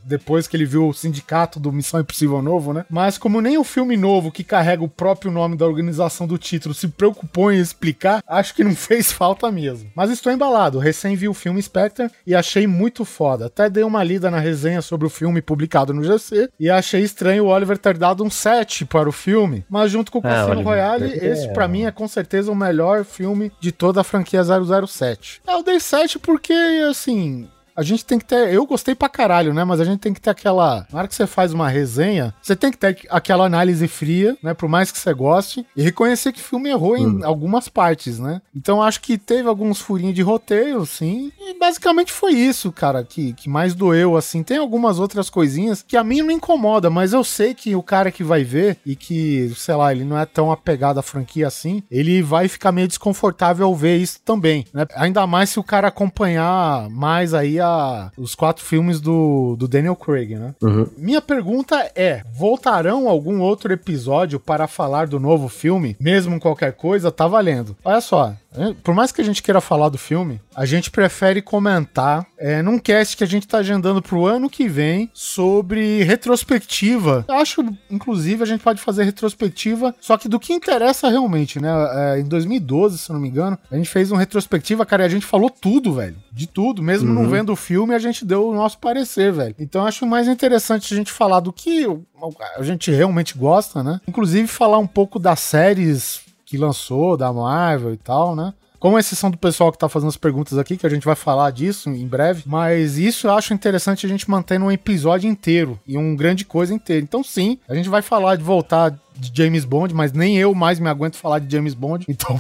depois que ele viu o sindicato do Missão Impossível novo, né? Mas como nem o filme novo, que carrega o próprio nome da organização do título, se preocupou em explicar, acho que não fez falta mesmo. Mas estou embalado, recém vi o filme Spectre e achei muito foda. Até dei uma lida na resenha sobre o filme publicado no G C e achei estranho o Oliver ter dado um sete para o filme, mas junto com o Cassino ah, Royale, é... esse pra mim é com certeza o melhor filme de toda a franquia zero zero sete. Eu dei sete porque, assim... A gente tem que ter... Eu gostei pra caralho, né? Mas a gente tem que ter aquela... Na hora que você faz uma resenha, você tem que ter aquela análise fria, né? Por mais que você goste. E reconhecer que o filme errou em hum. algumas partes, né? Então acho que teve alguns furinhos de roteiro, sim. E basicamente foi isso, cara, que, que mais doeu, assim. Tem algumas outras coisinhas que a mim não incomoda, mas eu sei que o cara que vai ver e que, sei lá, ele não é tão apegado à franquia assim, ele vai ficar meio desconfortável ao ver isso também, né? Ainda mais se o cara acompanhar mais aí a os quatro filmes do, do Daniel Craig, né? Uhum. Minha pergunta é, voltarão algum outro episódio para falar do novo filme? Mesmo qualquer coisa, tá valendo. Olha só, por mais que a gente queira falar do filme, a gente prefere comentar é, num cast que a gente tá agendando pro ano que vem sobre retrospectiva. Eu acho, inclusive, a gente pode fazer retrospectiva, só que do que interessa realmente, né? É, em dois mil e doze, se não me engano, a gente fez uma retrospectiva, cara, e a gente falou tudo, velho. De tudo. Mesmo uhum. não vendo o filme, a gente deu o nosso parecer, velho. Então eu acho mais interessante a gente falar do que a gente realmente gosta, né? Inclusive falar um pouco das séries que lançou, da Marvel e tal, né? Com exceção do pessoal que tá fazendo as perguntas aqui, que a gente vai falar disso em breve, mas isso eu acho interessante a gente manter num episódio inteiro, e um grande coisa inteiro. Então sim, a gente vai falar de voltar de James Bond, mas nem eu mais me aguento falar de James Bond, então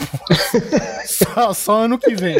só, só ano que vem.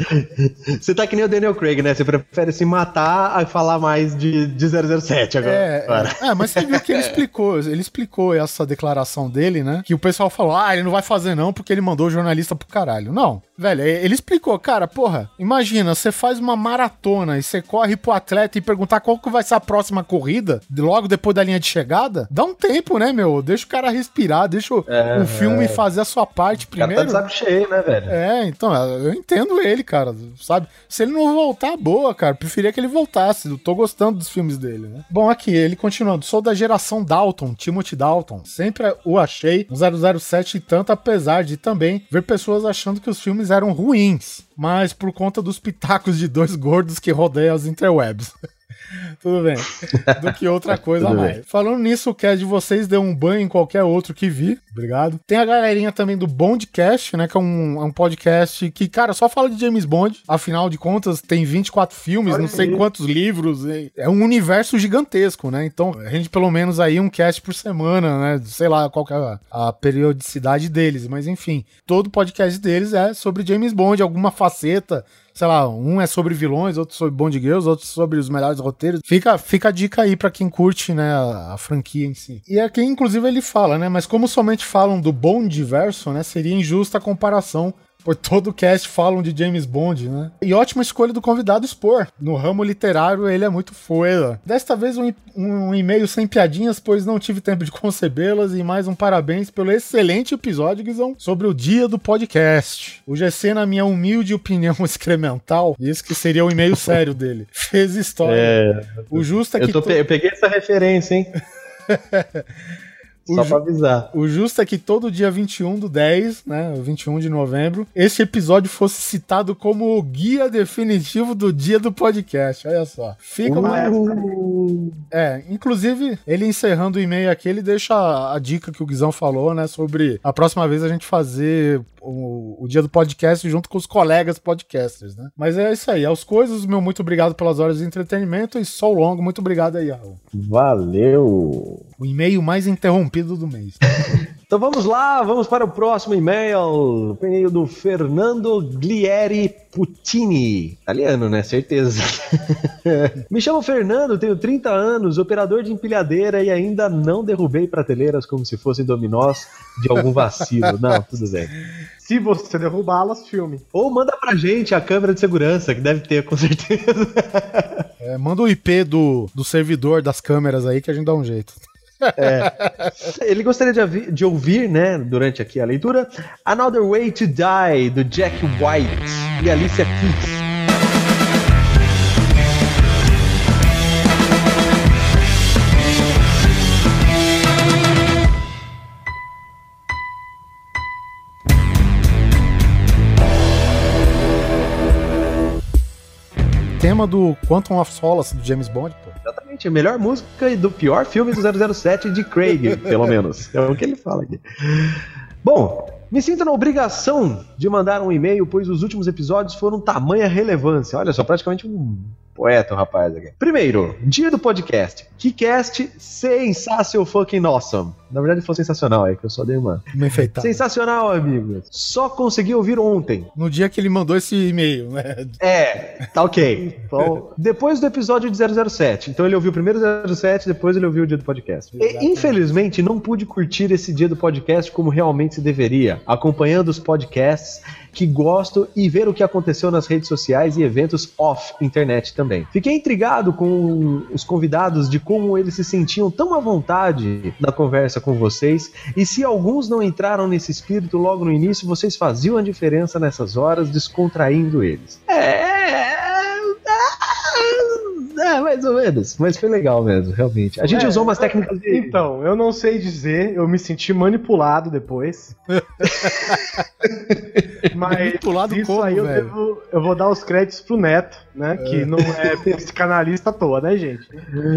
Você tá que nem o Daniel Craig, né? Você prefere se matar a falar mais de, de zero zero sete agora. É, é, mas você viu que ele explicou, ele explicou essa declaração dele, né? Que o pessoal falou, ah, ele não vai fazer não porque ele mandou o jornalista pro caralho. Não, velho, ele explicou, cara, porra, imagina, você faz uma maratona e você corre pro atleta e perguntar qual que vai ser a próxima corrida, logo depois da linha de chegada, dá um tempo, né, meu? Deixa o cara respirar, deixa o, é, o filme é. fazer a sua parte primeiro. O cara tá de saco cheio, né, velho? É, então, eu entendo ele, cara, sabe? Se ele não voltar, boa, cara, preferia que ele voltasse, eu tô gostando dos filmes dele, né? Bom, aqui, ele continuando, sou da geração Dalton, Timothy Dalton, sempre o achei um zero zero sete e tanto, apesar de também ver pessoas achando que os filmes eram ruins, mas por conta dos pitacos de dois gordos que rodeiam as interwebs. Tudo bem. Do que outra coisa a mais. Bem. Falando nisso, o cast de vocês deu um banho em qualquer outro que vi. Obrigado. Tem a galerinha também do Bondcast, né? Que é um, é um podcast que, cara, só fala de James Bond. Afinal de contas, tem vinte e quatro filmes, Olha não sei aí. quantos livros. É um universo gigantesco, né? Então, a gente pelo menos aí um cast por semana, né? Sei lá qual que é a, a periodicidade deles. Mas enfim, todo podcast deles é sobre James Bond, alguma faceta. Sei lá, um é sobre vilões, outro sobre Bond Girls, outro sobre os melhores roteiros. Fica, fica a dica aí pra quem curte, né, a, a franquia em si. E aqui, inclusive, ele fala, né, mas como somente falam do Bondiverso, né, seria injusta a comparação, por todo o cast falam de James Bond, né? E ótima escolha do convidado expor. No ramo literário, ele é muito foda. Desta vez, um, um e-mail sem piadinhas, pois não tive tempo de concebê-las. E mais um parabéns pelo excelente episódio, Guizão, sobre o dia do podcast. O G C, na minha humilde opinião excremental, isso que seria o e-mail sério dele, fez história. É, o justo é que... Eu, tô, to... eu peguei essa referência, hein? Só pra avisar. O justo é que todo dia vinte e um do dez, né, vinte e um de novembro, esse episódio fosse citado como o guia definitivo do dia do podcast. Olha só. Fica uma... Uh. É, inclusive, ele encerrando o e-mail aqui, ele deixa a, a dica que o Guizão falou, né, sobre a próxima vez a gente fazer o, o dia do podcast junto com os colegas podcasters, né. Mas é isso aí. Aos coisas, meu muito obrigado pelas horas de entretenimento e so long, muito obrigado aí, Raul. Valeu! O e-mail mais interrompido do mês. Então vamos lá, vamos para o próximo e-mail. O e-mail do Fernando Glieri Puccini. Italiano, né? Certeza. Me chamo Fernando, tenho trinta anos, operador de empilhadeira e ainda não derrubei prateleiras como se fossem dominós de algum vacilo. Não, tudo bem. Se você derrubá-las, filme. Ou manda pra gente a câmera de segurança, que deve ter, com certeza. É, manda o I P do, do servidor das câmeras aí que a gente dá um jeito. É. Ele gostaria de ouvir, de ouvir, né, durante aqui a leitura, Another Way to Die, do Jack White e Alicia Keys. tema do Quantum of Solace do James Bond, pô. Exatamente, a melhor música do pior filme do zero zero sete de Craig, pelo menos. É o que ele fala aqui. Bom, me sinto na obrigação de mandar um e-mail, pois os últimos episódios foram tamanha relevância. Olha só, praticamente um poeta o rapaz aqui. Primeiro, dia do podcast. Que cast sensacional fucking awesome. Na verdade foi sensacional, é que eu só dei uma... Uma enfeitada. Sensacional, amigo. Só consegui ouvir ontem. No dia que ele mandou esse e-mail, né? É, tá ok. Então, depois do episódio de zero zero sete. Então ele ouviu primeiro o zero zero sete, depois ele ouviu o dia do podcast. E, infelizmente, não pude curtir esse dia do podcast como realmente se deveria, acompanhando os podcasts que gosto e ver o que aconteceu nas redes sociais e eventos off-internet também. Fiquei intrigado com os convidados de como eles se sentiam tão à vontade na conversa com vocês, e se alguns não entraram nesse espírito logo no início, vocês faziam a diferença nessas horas, descontraindo eles. É... É, mais ou menos. Mas foi legal mesmo, realmente. A gente é, usou umas técnicas de... Então, eu não sei dizer, eu me senti manipulado depois. Mas manipulado isso como, aí eu, velho? devo, eu vou dar os créditos pro Neto, né? É. Que não é psicanalista à toa, né, gente?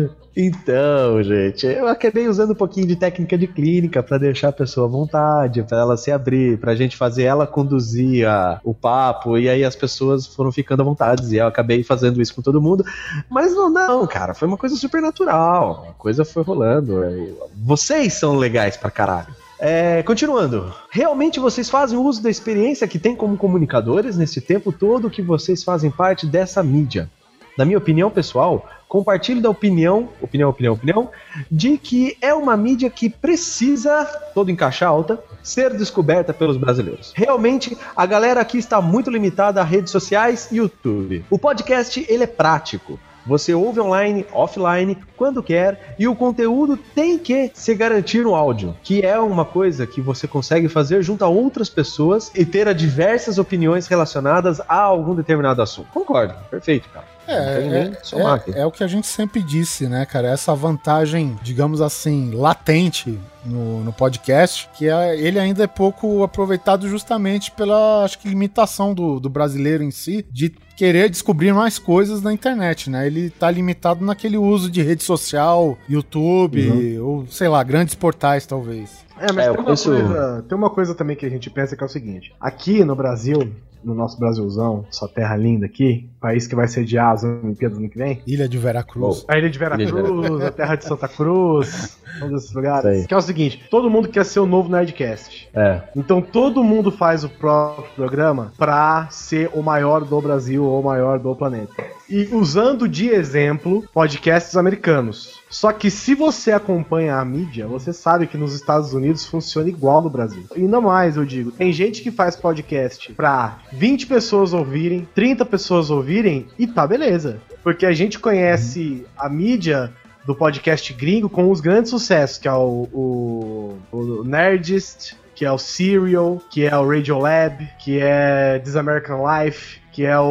Então, gente, eu acabei usando um pouquinho de técnica de clínica pra deixar a pessoa à vontade, pra ela se abrir, pra gente fazer ela conduzir a, o papo, e aí as pessoas foram ficando à vontade, e eu acabei fazendo isso com todo mundo. Mas não, não, cara, foi uma coisa super natural, a coisa foi rolando. Vocês são legais pra caralho. É, continuando, realmente vocês fazem uso da experiência que tem como comunicadores nesse tempo todo que vocês fazem parte dessa mídia. Na minha opinião pessoal, compartilho da opinião, opinião, opinião, opinião, de que é uma mídia que precisa, todo em caixa alta, ser descoberta pelos brasileiros. Realmente, a galera aqui está muito limitada a redes sociais e YouTube. O podcast, ele é prático. Você ouve online, offline, quando quer, e o conteúdo tem que se garantir no áudio, que é uma coisa que você consegue fazer junto a outras pessoas e ter diversas opiniões relacionadas a algum determinado assunto. Concordo, perfeito, cara. É, é, é, é o que a gente sempre disse, né, cara? Essa vantagem, digamos assim, latente no, no podcast, que é, ele ainda é pouco aproveitado justamente pela, acho que, limitação do, do brasileiro em si, de querer descobrir mais coisas na internet, né? Ele tá limitado naquele uso de rede social, YouTube, uhum. ou, sei lá, grandes portais, talvez. É, mas é, tem, uma penso... coisa, tem uma coisa também que a gente pensa que é o seguinte. Aqui no Brasil, no nosso Brasilzão, sua terra linda aqui, país que vai sediar as Olimpíadas ano que vem. Ilha de Veracruz. Oh. A Ilha de Veracruz, Ilha de Veracruz. A terra de Santa Cruz, um desses lugares. Que é o seguinte, todo mundo quer ser o novo Nerdcast. É. Então todo mundo faz o próprio programa pra ser o maior do Brasil ou o maior do planeta. E usando de exemplo podcasts americanos. Só que se você acompanha a mídia, você sabe que nos Estados Unidos funciona igual no Brasil. E ainda mais, eu digo, tem gente que faz podcast pra vinte pessoas ouvirem, trinta pessoas ouvirem, e tá beleza. Porque a gente conhece a mídia do podcast gringo com os grandes sucessos, que é o, o, o Nerdist, que é o Serial, que é o Radiolab, que é This American Life, que é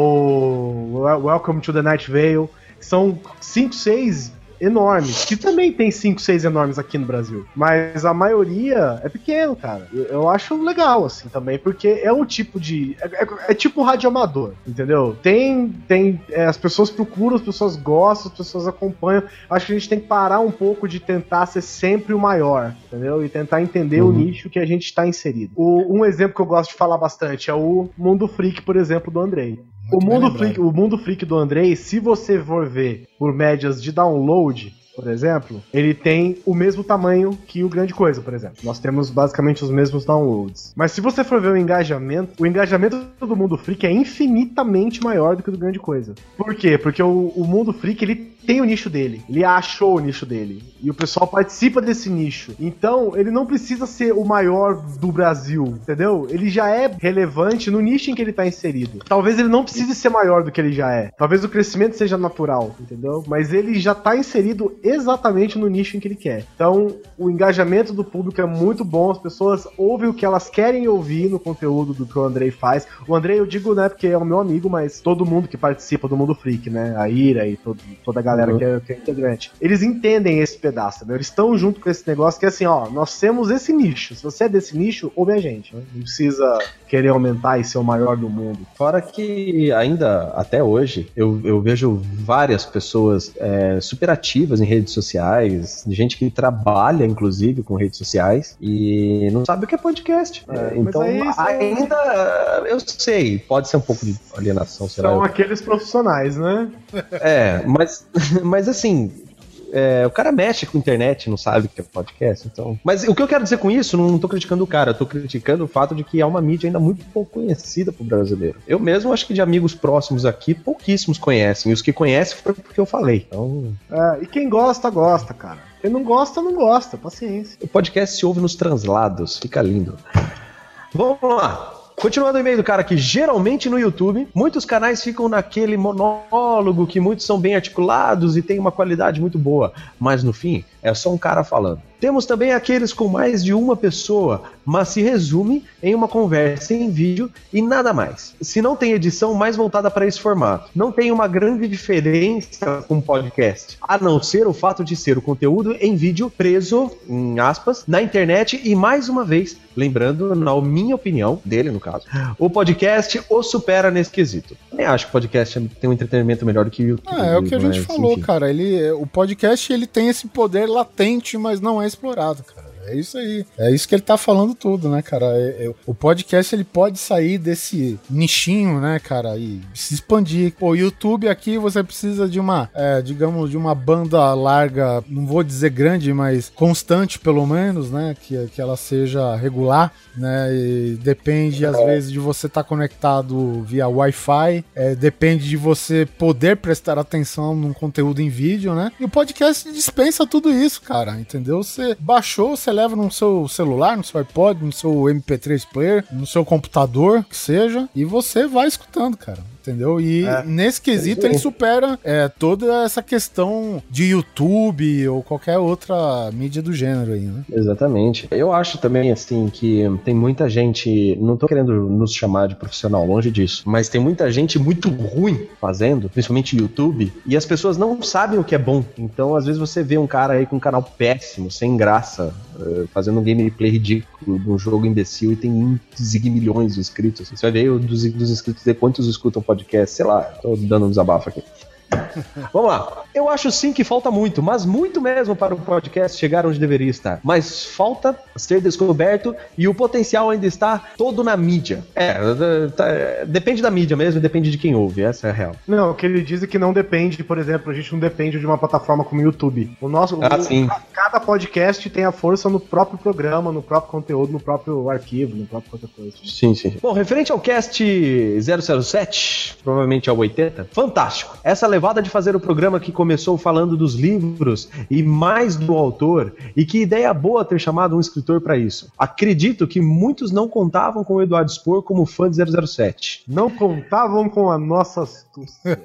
o Welcome to the Night Vale. São cinco, seis enormes, que também tem cinco, seis enormes aqui no Brasil, mas a maioria é pequeno, cara. Eu, eu acho legal, assim, também, porque é um tipo de... É, é, é tipo um rádio amador, entendeu? Tem... tem é, as pessoas procuram, as pessoas gostam, as pessoas acompanham. Acho que a gente tem que parar um pouco de tentar ser sempre o maior, entendeu? E tentar entender uhum. o nicho que a gente está inserido. O, um exemplo que eu gosto de falar bastante é o Mundo Freak, por exemplo, do Andrei. O mundo, freak, o mundo Freak do Andrei, se você for ver por médias de download, por exemplo, ele tem o mesmo tamanho que o Grande Coisa, por exemplo. Nós temos basicamente os mesmos downloads. Mas se você for ver o engajamento, o engajamento do Mundo Freak é infinitamente maior do que o do Grande Coisa. Por quê? Porque o, o Mundo Freak, ele tem o nicho dele. Ele achou o nicho dele. E o pessoal participa desse nicho. Então, ele não precisa ser o maior do Brasil, entendeu? Ele já é relevante no nicho em que ele tá inserido. Talvez ele não precise ser maior do que ele já é. Talvez o crescimento seja natural, entendeu? Mas ele já tá inserido exatamente no nicho em que ele quer. Então, o engajamento do público é muito bom, as pessoas ouvem o que elas querem ouvir no conteúdo do que o Andrei faz. O Andrei, eu digo, né, porque é o meu amigo, mas todo mundo que participa do Mundo Freak, né, a Ira e todo, toda a galera uhum. que, é, que é integrante, eles entendem esse pedaço, né? Eles estão junto com esse negócio que é assim, ó, nós temos esse nicho, se você é desse nicho, ouve a gente, né? Não precisa querer aumentar e ser o maior do mundo. Fora que ainda, até hoje, eu, eu vejo várias pessoas é, super ativas em redes sociais, gente que trabalha, inclusive, com redes sociais e não sabe o que é podcast. É, então, ainda, eu sei, pode ser um pouco de alienação, será? São aqueles profissionais, né? É, mas, mas assim... É, o cara mexe com a internet, não sabe o que é podcast, então... Mas o que eu quero dizer com isso, não tô criticando o cara, eu tô criticando o fato de que é uma mídia ainda muito pouco conhecida pro brasileiro. Eu mesmo acho que de amigos próximos aqui, pouquíssimos conhecem, e os que conhecem foi porque eu falei, então... É, e quem gosta, gosta, cara. Quem não gosta, não gosta, paciência. O podcast se ouve nos translados, fica lindo. Vamos lá! Continuando o e-mail do cara aqui, geralmente no YouTube, muitos canais ficam naquele monólogo que muitos são bem articulados e tem uma qualidade muito boa, mas no fim é só um cara falando. Temos também aqueles com mais de uma pessoa, mas se resume em uma conversa em vídeo e nada mais. Se não tem edição mais voltada para esse formato, não tem uma grande diferença com podcast, a não ser o fato de ser o conteúdo em vídeo preso, em aspas, na internet e mais uma vez, lembrando, na minha opinião, dele no caso, o podcast o supera nesse quesito. Nem acho que o podcast tem um entretenimento melhor do que o YouTube. É, é o que a gente mas, falou, enfim. cara. Ele, o podcast ele tem esse poder latente, mas não é explorado, cara. É isso aí. É isso que ele tá falando tudo, né, cara? É, é, o podcast, ele pode sair desse nichinho, né, cara, e se expandir. Pô, o YouTube aqui, você precisa de uma, é, digamos, de uma banda larga, não vou dizer grande, mas constante, pelo menos, né, que, que ela seja regular, né, e depende, às vezes, de você estar tá conectado via Wi-Fi, é, depende de você poder prestar atenção num conteúdo em vídeo, né, e o podcast dispensa tudo isso, cara, entendeu? Você baixou, você leva no seu celular, no seu iPod, no seu M P três player, no seu computador, que seja, e você vai escutando, cara. Entendeu? E é. nesse quesito ele supera é, toda essa questão de YouTube ou qualquer outra mídia do gênero aí, né? Exatamente. Eu acho também, assim, que tem muita gente, não tô querendo nos chamar de profissional, longe disso, mas tem muita gente muito ruim fazendo, principalmente YouTube, e as pessoas não sabem o que é bom. Então, às vezes você vê um cara aí com um canal péssimo, sem graça, fazendo um gameplay ridículo de um jogo imbecil e tem muitos milhões de inscritos. Você vai ver dos, dos inscritos de quantos escutam podcast, sei lá, tô dando um desabafo aqui. Vamos lá. Eu acho sim que falta muito, mas muito mesmo para o podcast chegar onde deveria estar. Mas falta ser descoberto e o potencial ainda está todo na mídia. É, tá, depende da mídia mesmo e depende de quem ouve, essa é a real. Não, o que ele diz é que não depende, por exemplo, a gente não depende de uma plataforma como o YouTube. O nosso, ah, o, sim. Cada podcast tem a força no próprio programa, no próprio conteúdo, no próprio arquivo, no próprio qualquer coisa. Sim, sim. Bom, referente ao cast zero zero sete, provavelmente ao oitenta, fantástico. Essa levada de fazer o programa que começou falando dos livros e mais do autor, e que ideia boa ter chamado um escritor para isso. Acredito que muitos não contavam com o Eduardo Spor como fã de zero zero sete. Não contavam com a nossa astúcia.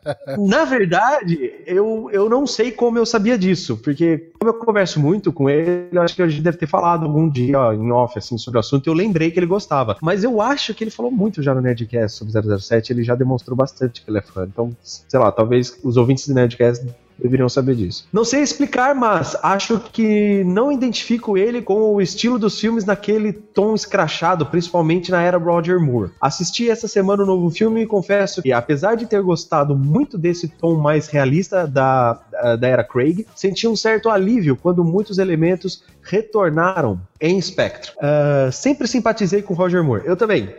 Na verdade, eu, eu não sei como eu sabia disso, porque como eu converso muito com ele, eu acho que a gente deve ter falado algum dia ó, em off assim, sobre o assunto, e eu lembrei que ele gostava. Mas eu acho que ele falou muito já no Nerdcast sobre zero zero sete, ele já demonstrou bastante que ele é fã. Então, sei lá, talvez os ouvintes do Nerdcast deveriam saber disso. Não sei explicar, mas acho que não identifico ele com o estilo dos filmes naquele tom escrachado, principalmente na era Roger Moore. Assisti essa semana o novo filme e confesso que, apesar de ter gostado muito desse tom mais realista da, da era Craig, senti um certo alívio quando muitos elementos retornaram em Spectre. Uh, sempre simpatizei com Roger Moore. Eu também.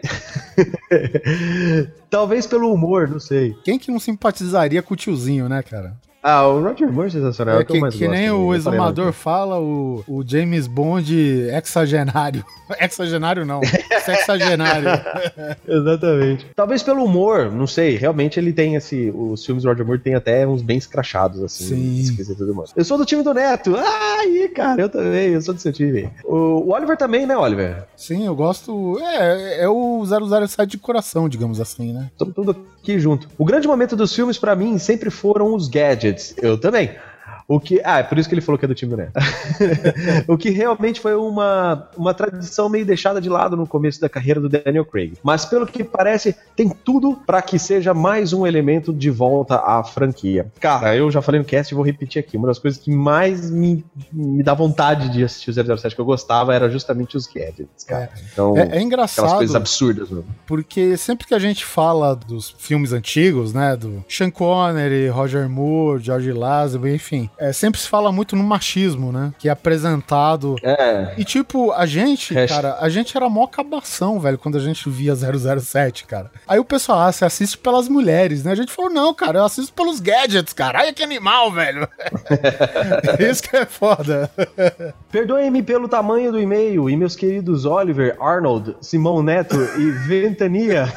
Talvez pelo humor, não sei. Quem que não simpatizaria com o tiozinho, né, cara? Ah, o Roger Moore é sensacional. É que, que nem o exumador fala, o, o James Bond hexagenário. Hexagenário não, sexagenário. Exatamente. Talvez pelo humor, não sei, realmente ele tem esse... Os filmes do Roger Moore tem até uns bem escrachados, assim. Sim. Esquisito do mundo. Eu sou do time do Neto. Ah, aí, cara, eu também, eu sou do seu time. O, o Oliver também, né, Oliver? Sim, eu gosto... É, é o zero zero sete de coração, digamos assim, né? Estamos tudo aqui junto. O grande momento dos filmes, pra mim, sempre foram os gadgets. Eu também. O que, ah, é por isso que ele falou que é do time do Neto. O que realmente foi uma, uma tradição meio deixada de lado no começo da carreira do Daniel Craig. Mas pelo que parece, tem tudo pra que seja mais um elemento de volta à franquia. Cara, eu já falei no cast e vou repetir aqui. Uma das coisas que mais me, me dá vontade de assistir o zero zero sete que eu gostava era justamente os gadgets, cara. Então, é, é engraçado. Aquelas coisas absurdas, mano. Porque sempre que a gente fala dos filmes antigos, né, do Sean Connery, Roger Moore, George Lazenby, enfim, é, sempre se fala muito no machismo, né, que é apresentado. É. E tipo, a gente, Hasht- cara, a gente era mó cabação, velho, quando a gente via zero zero sete, cara. Aí o pessoal, ah, você assiste pelas mulheres, né? A gente falou, não, cara, eu assisto pelos gadgets, cara. Ai, que animal, velho. Isso que é foda. Perdoem-me pelo tamanho do e-mail e meus queridos Oliver, Arnold, Simão Neto e Ventania.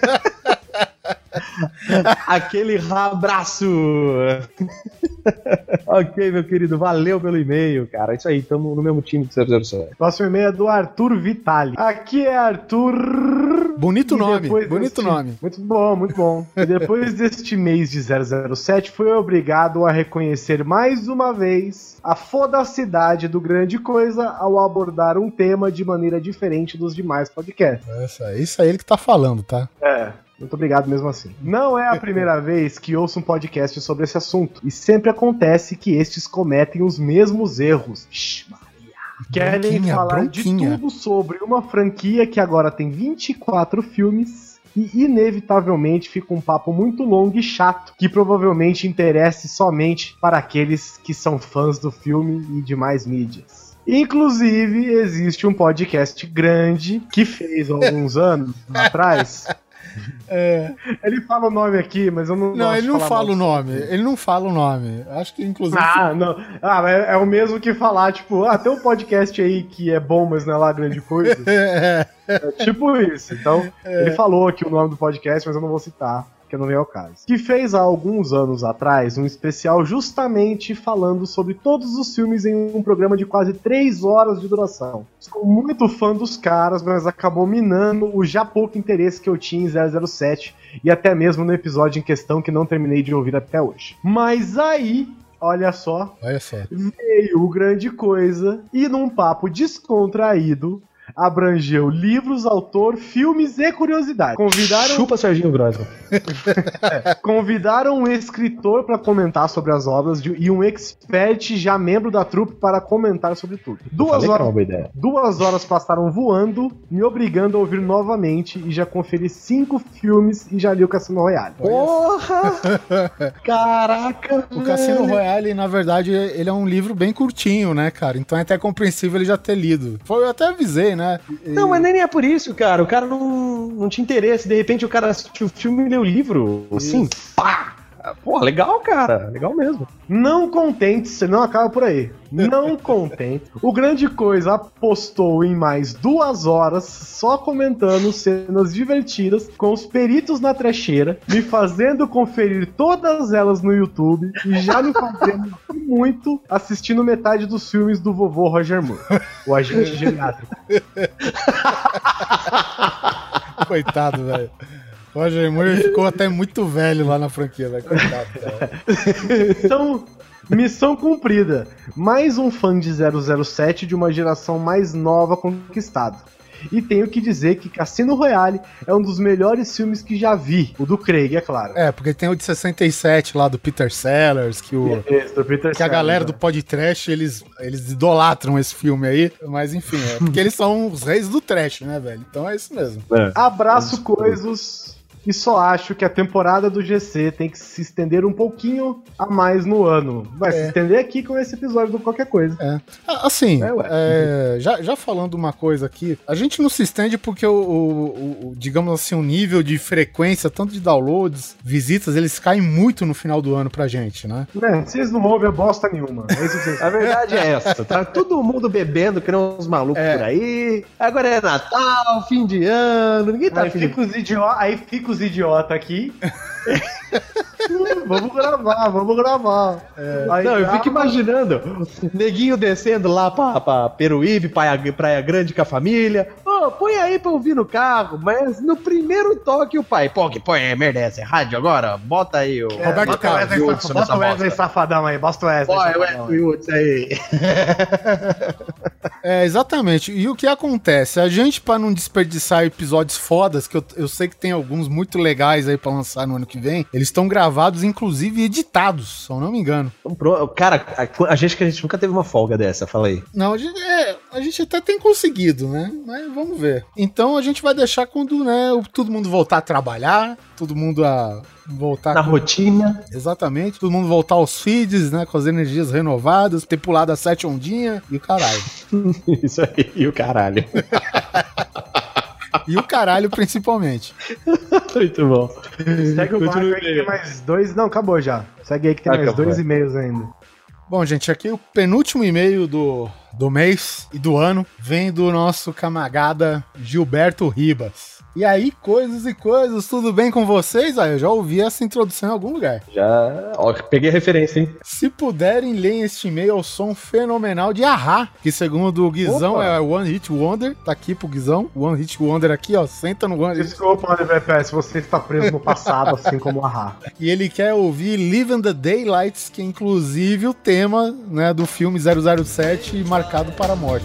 Aquele abraço. Ok, meu querido, valeu pelo e-mail, cara. Isso aí, tamo no mesmo time do zero zero sete. Próximo e-mail é do Arthur Vitali. Aqui é Arthur... Bonito E nome, depois bonito deste- nome. Muito bom, muito bom. E depois deste mês de zero zero sete, fui obrigado a reconhecer mais uma vez a fodacidade do Grande Coisa ao abordar um tema de maneira diferente dos demais podcasts. Essa, isso é ele que tá falando, tá? É. Muito obrigado mesmo assim. Não é a primeira vez que ouço um podcast sobre esse assunto. E sempre acontece que estes cometem os mesmos erros. Vixe, Maria. Querem Bronquinha, falar bronquinha. de tudo sobre uma franquia que agora tem vinte e quatro filmes e inevitavelmente fica um papo muito longo e chato, que provavelmente interesse somente para aqueles que são fãs do filme e demais mídias. Inclusive, existe um podcast grande que fez há alguns anos atrás. É. Ele fala o nome aqui, mas eu não Não, gosto ele de não falar fala o mal. nome. Ele não fala o nome. Acho que, inclusive. Ah, não. Ah, mas é o mesmo que falar, tipo, ah, tem um podcast aí que é bom, mas não é lá grande coisa. É, É tipo isso. Então, ele falou aqui o nome do podcast, mas eu não vou citar, porque não vem ao caso. Que fez há alguns anos atrás um especial justamente falando sobre todos os filmes em um programa de quase três horas de duração. Sou muito fã dos caras, mas acabou minando o já pouco interesse que eu tinha em zero zero sete e até mesmo no episódio em questão que não terminei de ouvir até hoje. Mas aí, olha só, olha só. veio o Grande Coisa e num papo descontraído abrangeu livros, autor, filmes e curiosidades. Convidaram, Chupa Serginho Grosso. convidaram um escritor para comentar sobre as obras de- e um expert já membro da trupe para comentar sobre tudo. Duas Falei que era horas, uma boa ideia. duas horas passaram voando, me obrigando a ouvir novamente e já conferi cinco filmes e já li o Cassino Royale. Porra! Caraca! O Cassino Royale, na verdade, ele é um livro bem curtinho, né, cara? Então é até compreensível ele já ter lido. Foi, eu até avisei, né? E- Não, mas nem é por isso, cara. O cara não, não tinha interesse. De repente o cara assistiu o filme e leu o livro. Assim, pá! Pô, legal, cara. Legal mesmo. Não contente, você não acaba por aí. Não contente. O Grande Coisa apostou em mais duas horas só comentando cenas divertidas com os peritos na trecheira, me fazendo conferir todas elas no YouTube e já me fazendo muito assistindo metade dos filmes do vovô Roger Moore, o agente geriátrico. Coitado, velho. Roger Moore ficou até muito velho lá na franquia, velho. Coitado, cara. Então, missão cumprida. Mais um fã de zero zero sete de uma geração mais nova conquistado. E tenho que dizer que Cassino Royale é um dos melhores filmes que já vi. O do Craig, é claro. É, porque tem o de sessenta e sete lá do Peter Sellers, que o... Esse, do Peter Que a Sellers, galera né? do podcast, eles, eles idolatram esse filme aí. Mas enfim, é porque eles são os reis do trash, né, velho? Então é isso mesmo. Abraço, coisas. E só acho que a temporada do G C tem que se estender um pouquinho a mais no ano. Vai se estender aqui com esse episódio do Qualquer Coisa. É. Ah, Assim, É, ué. é, já, já falando uma coisa aqui, a gente não se estende porque o, o- o- o, digamos assim, o nível de frequência, tanto de downloads, visitas, eles caem muito no final do ano pra gente, né? Né, vocês não ouvem bosta nenhuma. É isso que vocês A verdade é essa. Tá todo mundo bebendo, que nem uns malucos É. por aí. Agora é Natal, fim de ano. Ninguém tá Aí afim de... fica os idiota, aí fica os idiota aqui. Vamos gravar, vamos gravar. Aí Não, eu grava, fico imaginando. Neguinho descendo lá pra, pra Peruíbe, Praia, Praia Grande com a família. Ô, Pô, põe aí pra ouvir no carro, mas no primeiro toque o pai, pô, que põe, merda, essa é rádio agora? Bota aí o... É, Roberto bota o Carlos. Wesley, Hudson bota nessa o Wesley bosta. Safadão aí, bota o Wesley Pô, é o Safadão. Wesley Hudson aí. É, exatamente. E o que acontece? A gente, pra não desperdiçar episódios fodas, que eu, eu sei que tem alguns muito legais aí pra lançar no ano que vem, eles estão gravados, inclusive editados, se eu não me engano. Então, pronto. Cara, a, a gente que a gente nunca teve uma folga dessa, fala aí. Não, a gente, é, a gente até tem conseguido, né? Mas vamos ver. Então a gente vai deixar quando, né, o- todo mundo voltar a trabalhar, todo mundo a voltar... Na com- rotina. Exatamente. Todo mundo voltar aos feeds, né? Com as energias renovadas, ter pulado as sete ondinhas e o caralho. Isso aí, e o caralho. E o caralho, principalmente. Muito bom. Segue o barco Continua aí que aí. tem mais dois... Não, acabou já. Segue aí que tem mais Acabou. dois e-mails ainda. Bom, gente, aqui o penúltimo e-mail do, do mês e do ano vem do nosso camarada Gilberto Ribas. E aí, coisas e coisas, tudo bem com vocês? Ah, eu já ouvi essa introdução em algum lugar. Já. Ó, peguei a referência, hein? Se puderem, leem este e-mail ao som fenomenal de Ahá, que segundo o Guizão Opa. é One Hit Wonder. Tá aqui pro Guizão. One Hit Wonder aqui, ó. Senta no One Hit. Desculpa, Oliver Pérez, se você está preso no passado, assim como o Ahá. E ele quer ouvir Live in the Daylights, que é inclusive o tema, né, do filme zero zero sete Marcado para a Morte.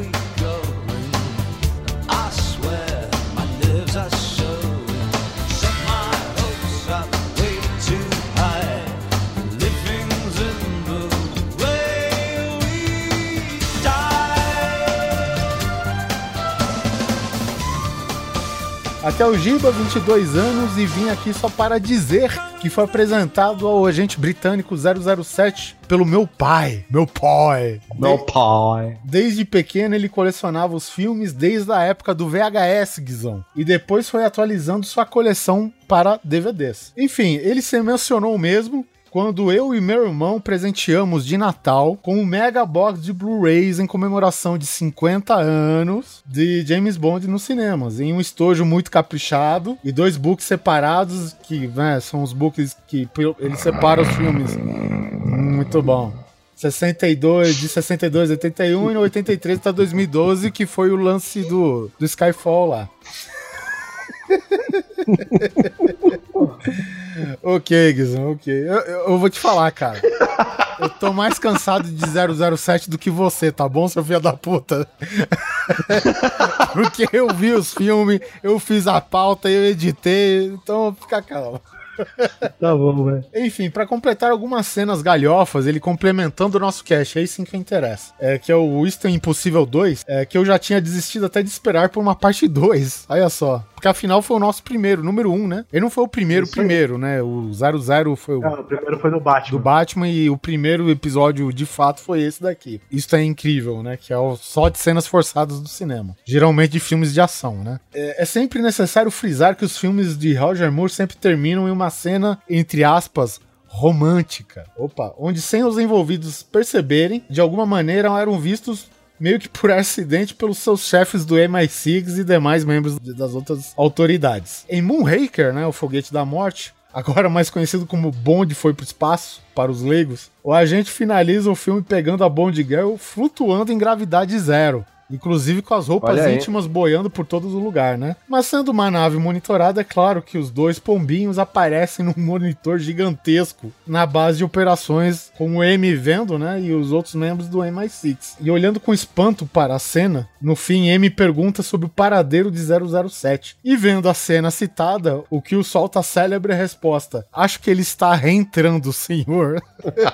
Aqui é o Giba, vinte e dois anos, e vim aqui só para dizer que foi apresentado ao agente britânico zero zero sete pelo meu pai. Meu pai. Meu pai. Desde pequeno ele colecionava os filmes desde a época do V H S, Guizão. E depois foi atualizando sua coleção para D V Ds. Enfim, ele se mencionou mesmo quando eu e meu irmão presenteamos de Natal com um mega box de Blu-rays em comemoração de cinquenta anos de James Bond nos cinemas, em um estojo muito caprichado e dois books separados, que né, são os books que ele separa os filmes. Muito bom. sessenta e dois, de sessenta e dois a oitenta e um e no oitenta e três até dois mil e doze, que foi o lance do, do Skyfall lá. Ok, Guizão, ok. Eu, eu, eu vou te falar, cara. Eu tô mais cansado de zero zero sete do que você, tá bom, seu filho da puta? Porque eu vi os filmes, eu fiz a pauta, eu editei, então fica calmo. Tá bom, velho. Enfim, pra completar algumas cenas galhofas, ele complementando o nosso cast, é isso sim que interessa. É que é o Winston Impossível dois, é que eu já tinha desistido até de esperar por uma parte dois. Olha só. Porque afinal foi o nosso primeiro, número um, né? Ele não foi o primeiro Isso aí. primeiro, né? O zero zero foi o Não, o primeiro foi do Batman. do Batman e o primeiro episódio de fato foi esse daqui. Isso é incrível, né? Que é o só de cenas forçadas do cinema. Geralmente de filmes de ação, né? É, é sempre necessário frisar que os filmes de Roger Moore sempre terminam em uma cena, entre aspas, romântica. Opa, onde sem os envolvidos perceberem, de alguma maneira eram vistos meio que por acidente pelos seus chefes do M I seis e demais membros das outras autoridades. Em Moonraker, né, o Foguete da Morte, agora mais conhecido como Bond foi pro espaço, para os leigos, o agente finaliza o filme pegando a Bond Girl flutuando em gravidade zero. Inclusive com as roupas Olha aí. íntimas boiando por todo o lugar, né? Mas sendo uma nave monitorada, é claro que os dois pombinhos aparecem num monitor gigantesco na base de operações, com o M vendo, né? E os outros membros do M I seis. E olhando com espanto para a cena, no fim M pergunta sobre o paradeiro de zero zero sete. E vendo a cena citada, o que o solta a célebre resposta: acho que ele está reentrando, senhor.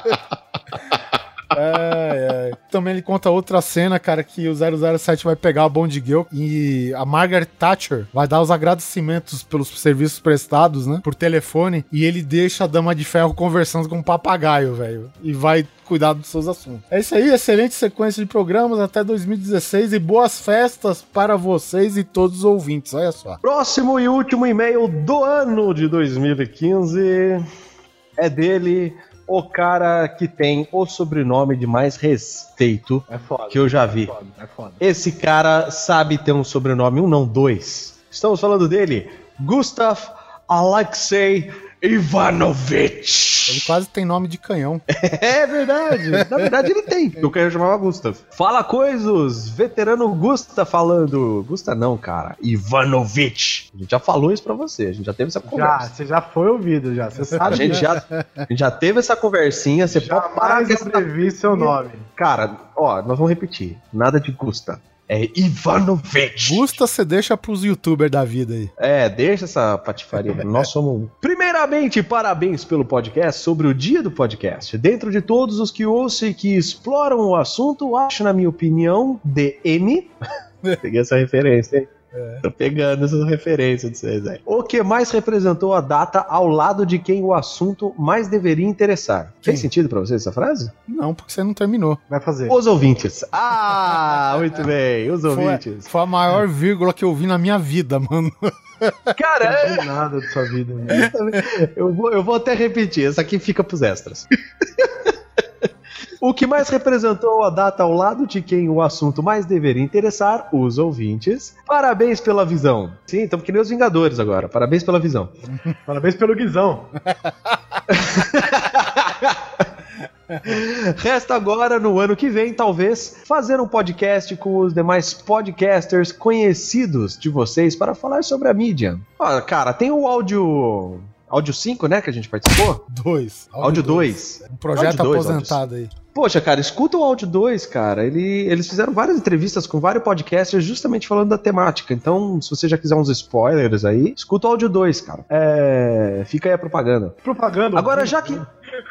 Ai, ai. Também ele conta outra cena, cara, que o zero zero sete vai pegar a Bond Girl e a Margaret Thatcher vai dar os agradecimentos pelos serviços prestados, né, por telefone, e ele deixa a Dama de Ferro conversando com um papagaio, velho, e vai cuidar dos seus assuntos. É isso aí, excelente sequência de programas até dois mil e dezesseis e boas festas para vocês e todos os ouvintes, olha só. Próximo e último e-mail do ano de dois mil e quinze é dele, o cara que tem o sobrenome de mais respeito É foda. que eu já vi. É foda, é foda. Esse cara sabe ter um sobrenome, um não, dois. Estamos falando dele, Gustav Alexei Ivanovich. Ele quase tem nome de canhão. É verdade. Na verdade ele tem. O canhão chamava Gustav. Fala coisas, veterano Gusta falando. Gusta não, cara. Ivanovich. A gente já falou isso pra você. A gente já teve essa conversa. Já, você já foi ouvido, já. Você sabe. A gente já, a gente já teve essa conversinha. Você pode parar Jamais abrevi seu nome. Cara, ó, nós vamos repetir. Nada de Gusta. É Ivanovich. Gusta você deixa pros youtubers da vida aí. É, deixa essa patifaria. Nós somos... Primeiramente, parabéns pelo podcast sobre o dia do podcast. Dentro de todos os que ouçam e que exploram o assunto, acho, na minha opinião, D M... Peguei essa referência, hein? É. Tô pegando essa referência de vocês aí. O que mais representou a data ao lado de quem o assunto mais deveria interessar? Quem? Fez sentido pra vocês essa frase? Não, porque você não terminou. Vai fazer. Os ouvintes. Ah, muito bem. Os ouvintes. Foi, foi a maior vírgula que eu vi na minha vida, mano. Cara, não tem nada de sua vida. Né? eu, vou, eu vou até repetir. Essa aqui fica pros extras. O que mais representou a data ao lado de quem o assunto mais deveria interessar, os ouvintes. Parabéns pela visão. Sim, estamos que nem os Vingadores agora. Parabéns pela visão. Parabéns pelo Guizão. Resta agora, no ano que vem, talvez, fazer um podcast com os demais podcasters conhecidos de vocês para falar sobre a mídia. Ah, cara, tem o áudio... Áudio cinco, né, que a gente participou? dois. Áudio dois. Um projeto áudio dois, aposentado áudio... aí. Poxa, cara, escuta o áudio dois, cara. Ele, eles fizeram várias entrevistas com vários podcasters justamente falando da temática. Então, se você já quiser uns spoilers aí, escuta o áudio dois, cara. É... Fica aí a propaganda. Propaganda? Agora, já que...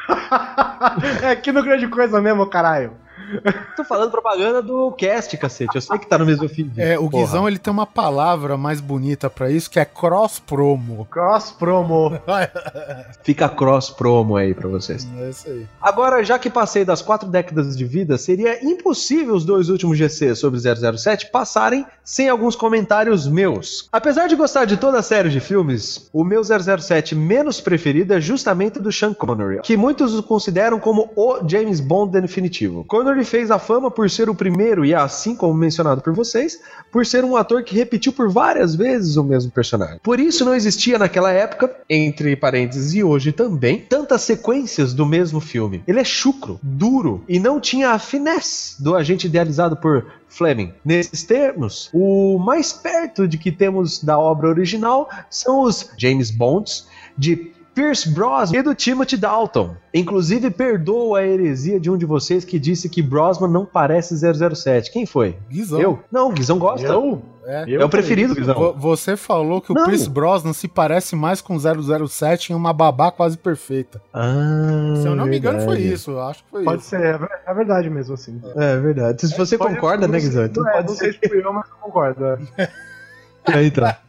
É aqui no Grande Coisa mesmo, caralho. Tô falando propaganda do cast, cacete. Eu sei que tá no mesmo feed. É, o Guizão, ele tem uma palavra mais bonita pra isso, que é cross-promo. Cross-promo. Fica cross-promo aí pra vocês. É isso aí. Agora, já que passei das quatro décadas de vida, seria impossível os dois últimos G C sobre zero zero sete passarem sem alguns comentários meus. Apesar de gostar de toda a série de filmes, o meu zero zero sete menos preferido é justamente do Sean Connery, que muitos o consideram como o James Bond definitivo. Connery fez a fama por ser o primeiro e, assim como mencionado por vocês, por ser um ator que repetiu por várias vezes o mesmo personagem. Por isso não existia naquela época, entre parênteses e hoje também, tantas sequências do mesmo filme. Ele é chucro, duro e não tinha a finesse do agente idealizado por Fleming. Nesses termos, o mais perto de que temos da obra original são os James Bonds de Pierce Brosnan e do Timothy Dalton. Inclusive, perdoo a heresia de um de vocês que disse que Brosnan não parece zero zero sete. Quem foi? Guizão. Eu? Não, Guizão gosta. Eu? É, é o preferido, Guizão. Você falou que o Não. Pierce Brosnan se parece mais com zero zero sete em uma babá quase perfeita. Ah, Se eu não me engano, foi verdade. isso. Eu acho que foi Pode isso. ser, é ver- é verdade mesmo, assim. É verdade. Se você Pode- concorda, né, Guizão? Não, Então é, pode não ser. sei se fui eu, mas eu concordo. é. Aí tá.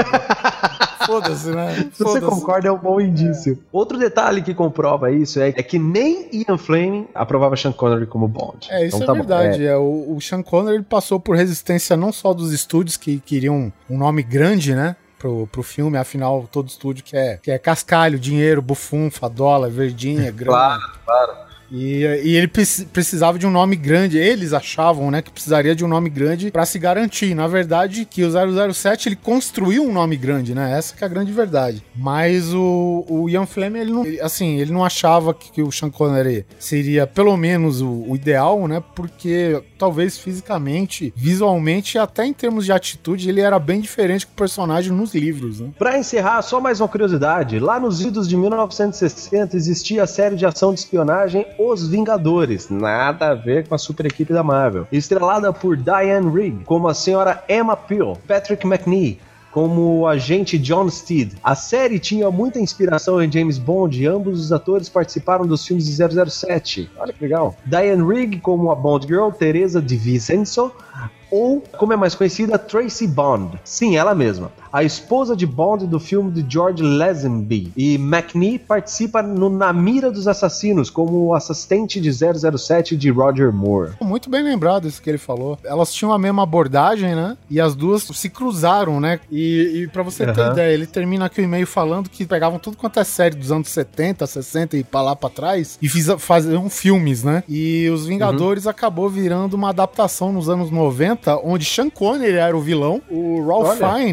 Foda-se, né? Se você Foda-se. concorda, é um bom indício. Outro detalhe que comprova isso é, é que nem Ian Fleming aprovava Sean Connery como Bond. É, isso Então é tá bom. verdade. É. o, o Sean Connery ele passou por resistência não só dos estúdios que queriam um nome grande, né? Pro, pro filme, afinal, todo estúdio quer, quer cascalho, dinheiro, bufunfa, dólar, verdinha, grana. Claro, claro. E, e ele preci- precisava de um nome grande, eles achavam, né, que precisaria de um nome grande pra se garantir. Na verdade, que o zero zero sete ele construiu um nome grande, né? Essa que é a grande verdade. Mas o, o Ian Fleming, ele não, ele, assim, ele não achava que, que o Sean Connery seria pelo menos o, o ideal, né? Porque talvez fisicamente, visualmente, até em termos de atitude, ele era bem diferente que o personagem nos livros, né? Pra encerrar, só mais uma curiosidade. Lá nos idos de mil novecentos e sessenta existia a série de ação de espionagem Os Vingadores. Nada a ver com a super equipe da Marvel. Estrelada por Diane Rigg como a senhora Emma Peel, Patrick McNee como o agente John Steed. A série tinha muita inspiração em James Bond e ambos os atores participaram dos filmes de zero zero sete. Olha que legal. Diane Rigg como a Bond Girl, Teresa Di Vincenzo, ou, como é mais conhecida, Tracy Bond. Sim, ela mesma. A esposa de Bond do filme de George Lazenby. E McNee participa no Na Mira dos Assassinos, como o assistente de zero zero sete de Roger Moore. Muito bem lembrado isso que ele falou. Elas tinham a mesma abordagem, né? E as duas se cruzaram, né? E, e pra você ter Uhum. ideia, ele termina aqui o e-mail falando que pegavam tudo quanto é série dos anos setenta, sessenta e pra lá pra trás e fiz, faziam filmes, né? E Os Vingadores acabou virando uma adaptação nos anos noventa, onde Sean Connery era o vilão. O Ralph Olha. Fiennes, ele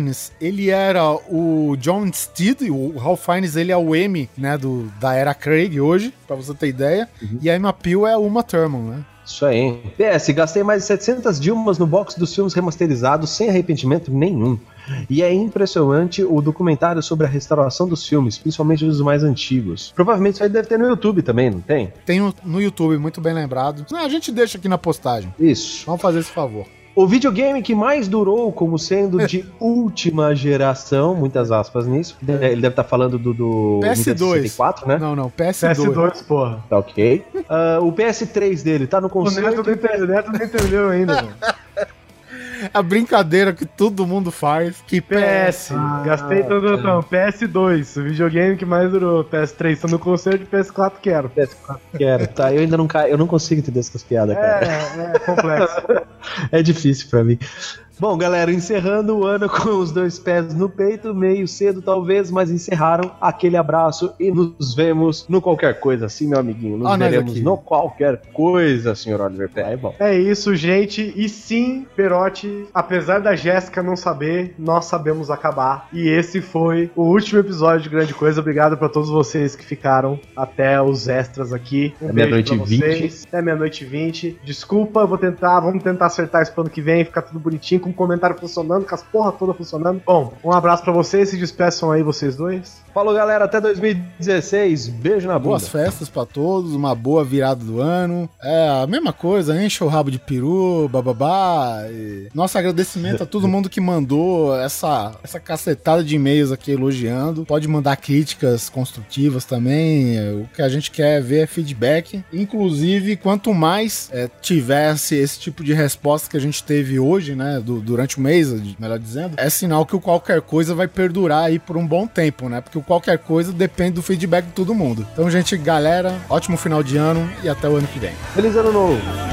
ele era o John Steed, o Ralph Fiennes, ele é o M, né, do, da era Craig hoje, pra você ter ideia. Uhum. E a Emma Peel é a Uma Thurman, né? Isso aí. P S, gastei mais de setecentas Dilmas no box dos filmes remasterizados sem arrependimento nenhum. E é impressionante o documentário sobre a restauração dos filmes, principalmente dos mais antigos. Provavelmente isso aí deve ter no YouTube também, não tem? Tem no, no YouTube, muito bem lembrado. Não, a gente deixa aqui na postagem. Isso. Vamos fazer esse favor. O videogame que mais durou como sendo de última geração, muitas aspas nisso. Ele deve estar falando do, do P S dois. sessenta e quatro, né? Não, não, P S dois. P S dois, porra. Tá ok. Uh, o P S três dele tá no conserto. O Neto não entendeu, o Neto não entendeu ainda, mano. A brincadeira que todo mundo faz. Que P S. Ah, gastei todo o tá. P S dois. O videogame que mais durou. P S três. Tô no concerto de P S quatro quero. P S quatro quero. Tá, eu ainda não ca... eu não consigo entender essas piadas, cara. É, é complexo. É difícil pra mim. Bom, galera, encerrando o ano com os dois pés no peito, meio cedo talvez, mas encerraram. Aquele abraço e nos vemos no qualquer coisa, assim, meu amiguinho. Nos ah, veremos no qualquer coisa, senhor Oliver Pé. É bom. É isso, gente. E sim, Perotti, apesar da Jéssica não saber, nós sabemos acabar. E esse foi o último episódio de Grande Coisa. Obrigado pra todos vocês que ficaram até os extras aqui. Um é meia-noite e vinte. É meia-noite e vinte. Desculpa, eu vou tentar, vamos tentar acertar isso pro ano que vem, ficar tudo bonitinho, com o comentário funcionando, com as porra toda funcionando. Bom, um abraço pra vocês, se despeçam aí vocês dois. Falou, galera, até dois mil e dezesseis, beijo na bunda. Boas festas pra todos, uma boa virada do ano. É a mesma coisa, enche o rabo de peru, bababá. E... Nosso agradecimento a todo mundo que mandou essa, essa cacetada de e-mails aqui elogiando. Pode mandar críticas construtivas também, o que a gente quer ver é feedback. Inclusive, quanto mais é, tivesse esse tipo de resposta que a gente teve hoje, né, do, durante o mês, melhor dizendo, é sinal que o qualquer coisa vai perdurar aí por um bom tempo, né, porque o qualquer coisa depende do feedback de todo mundo. Então, gente, galera, ótimo final de ano e até o ano que vem. Feliz ano novo!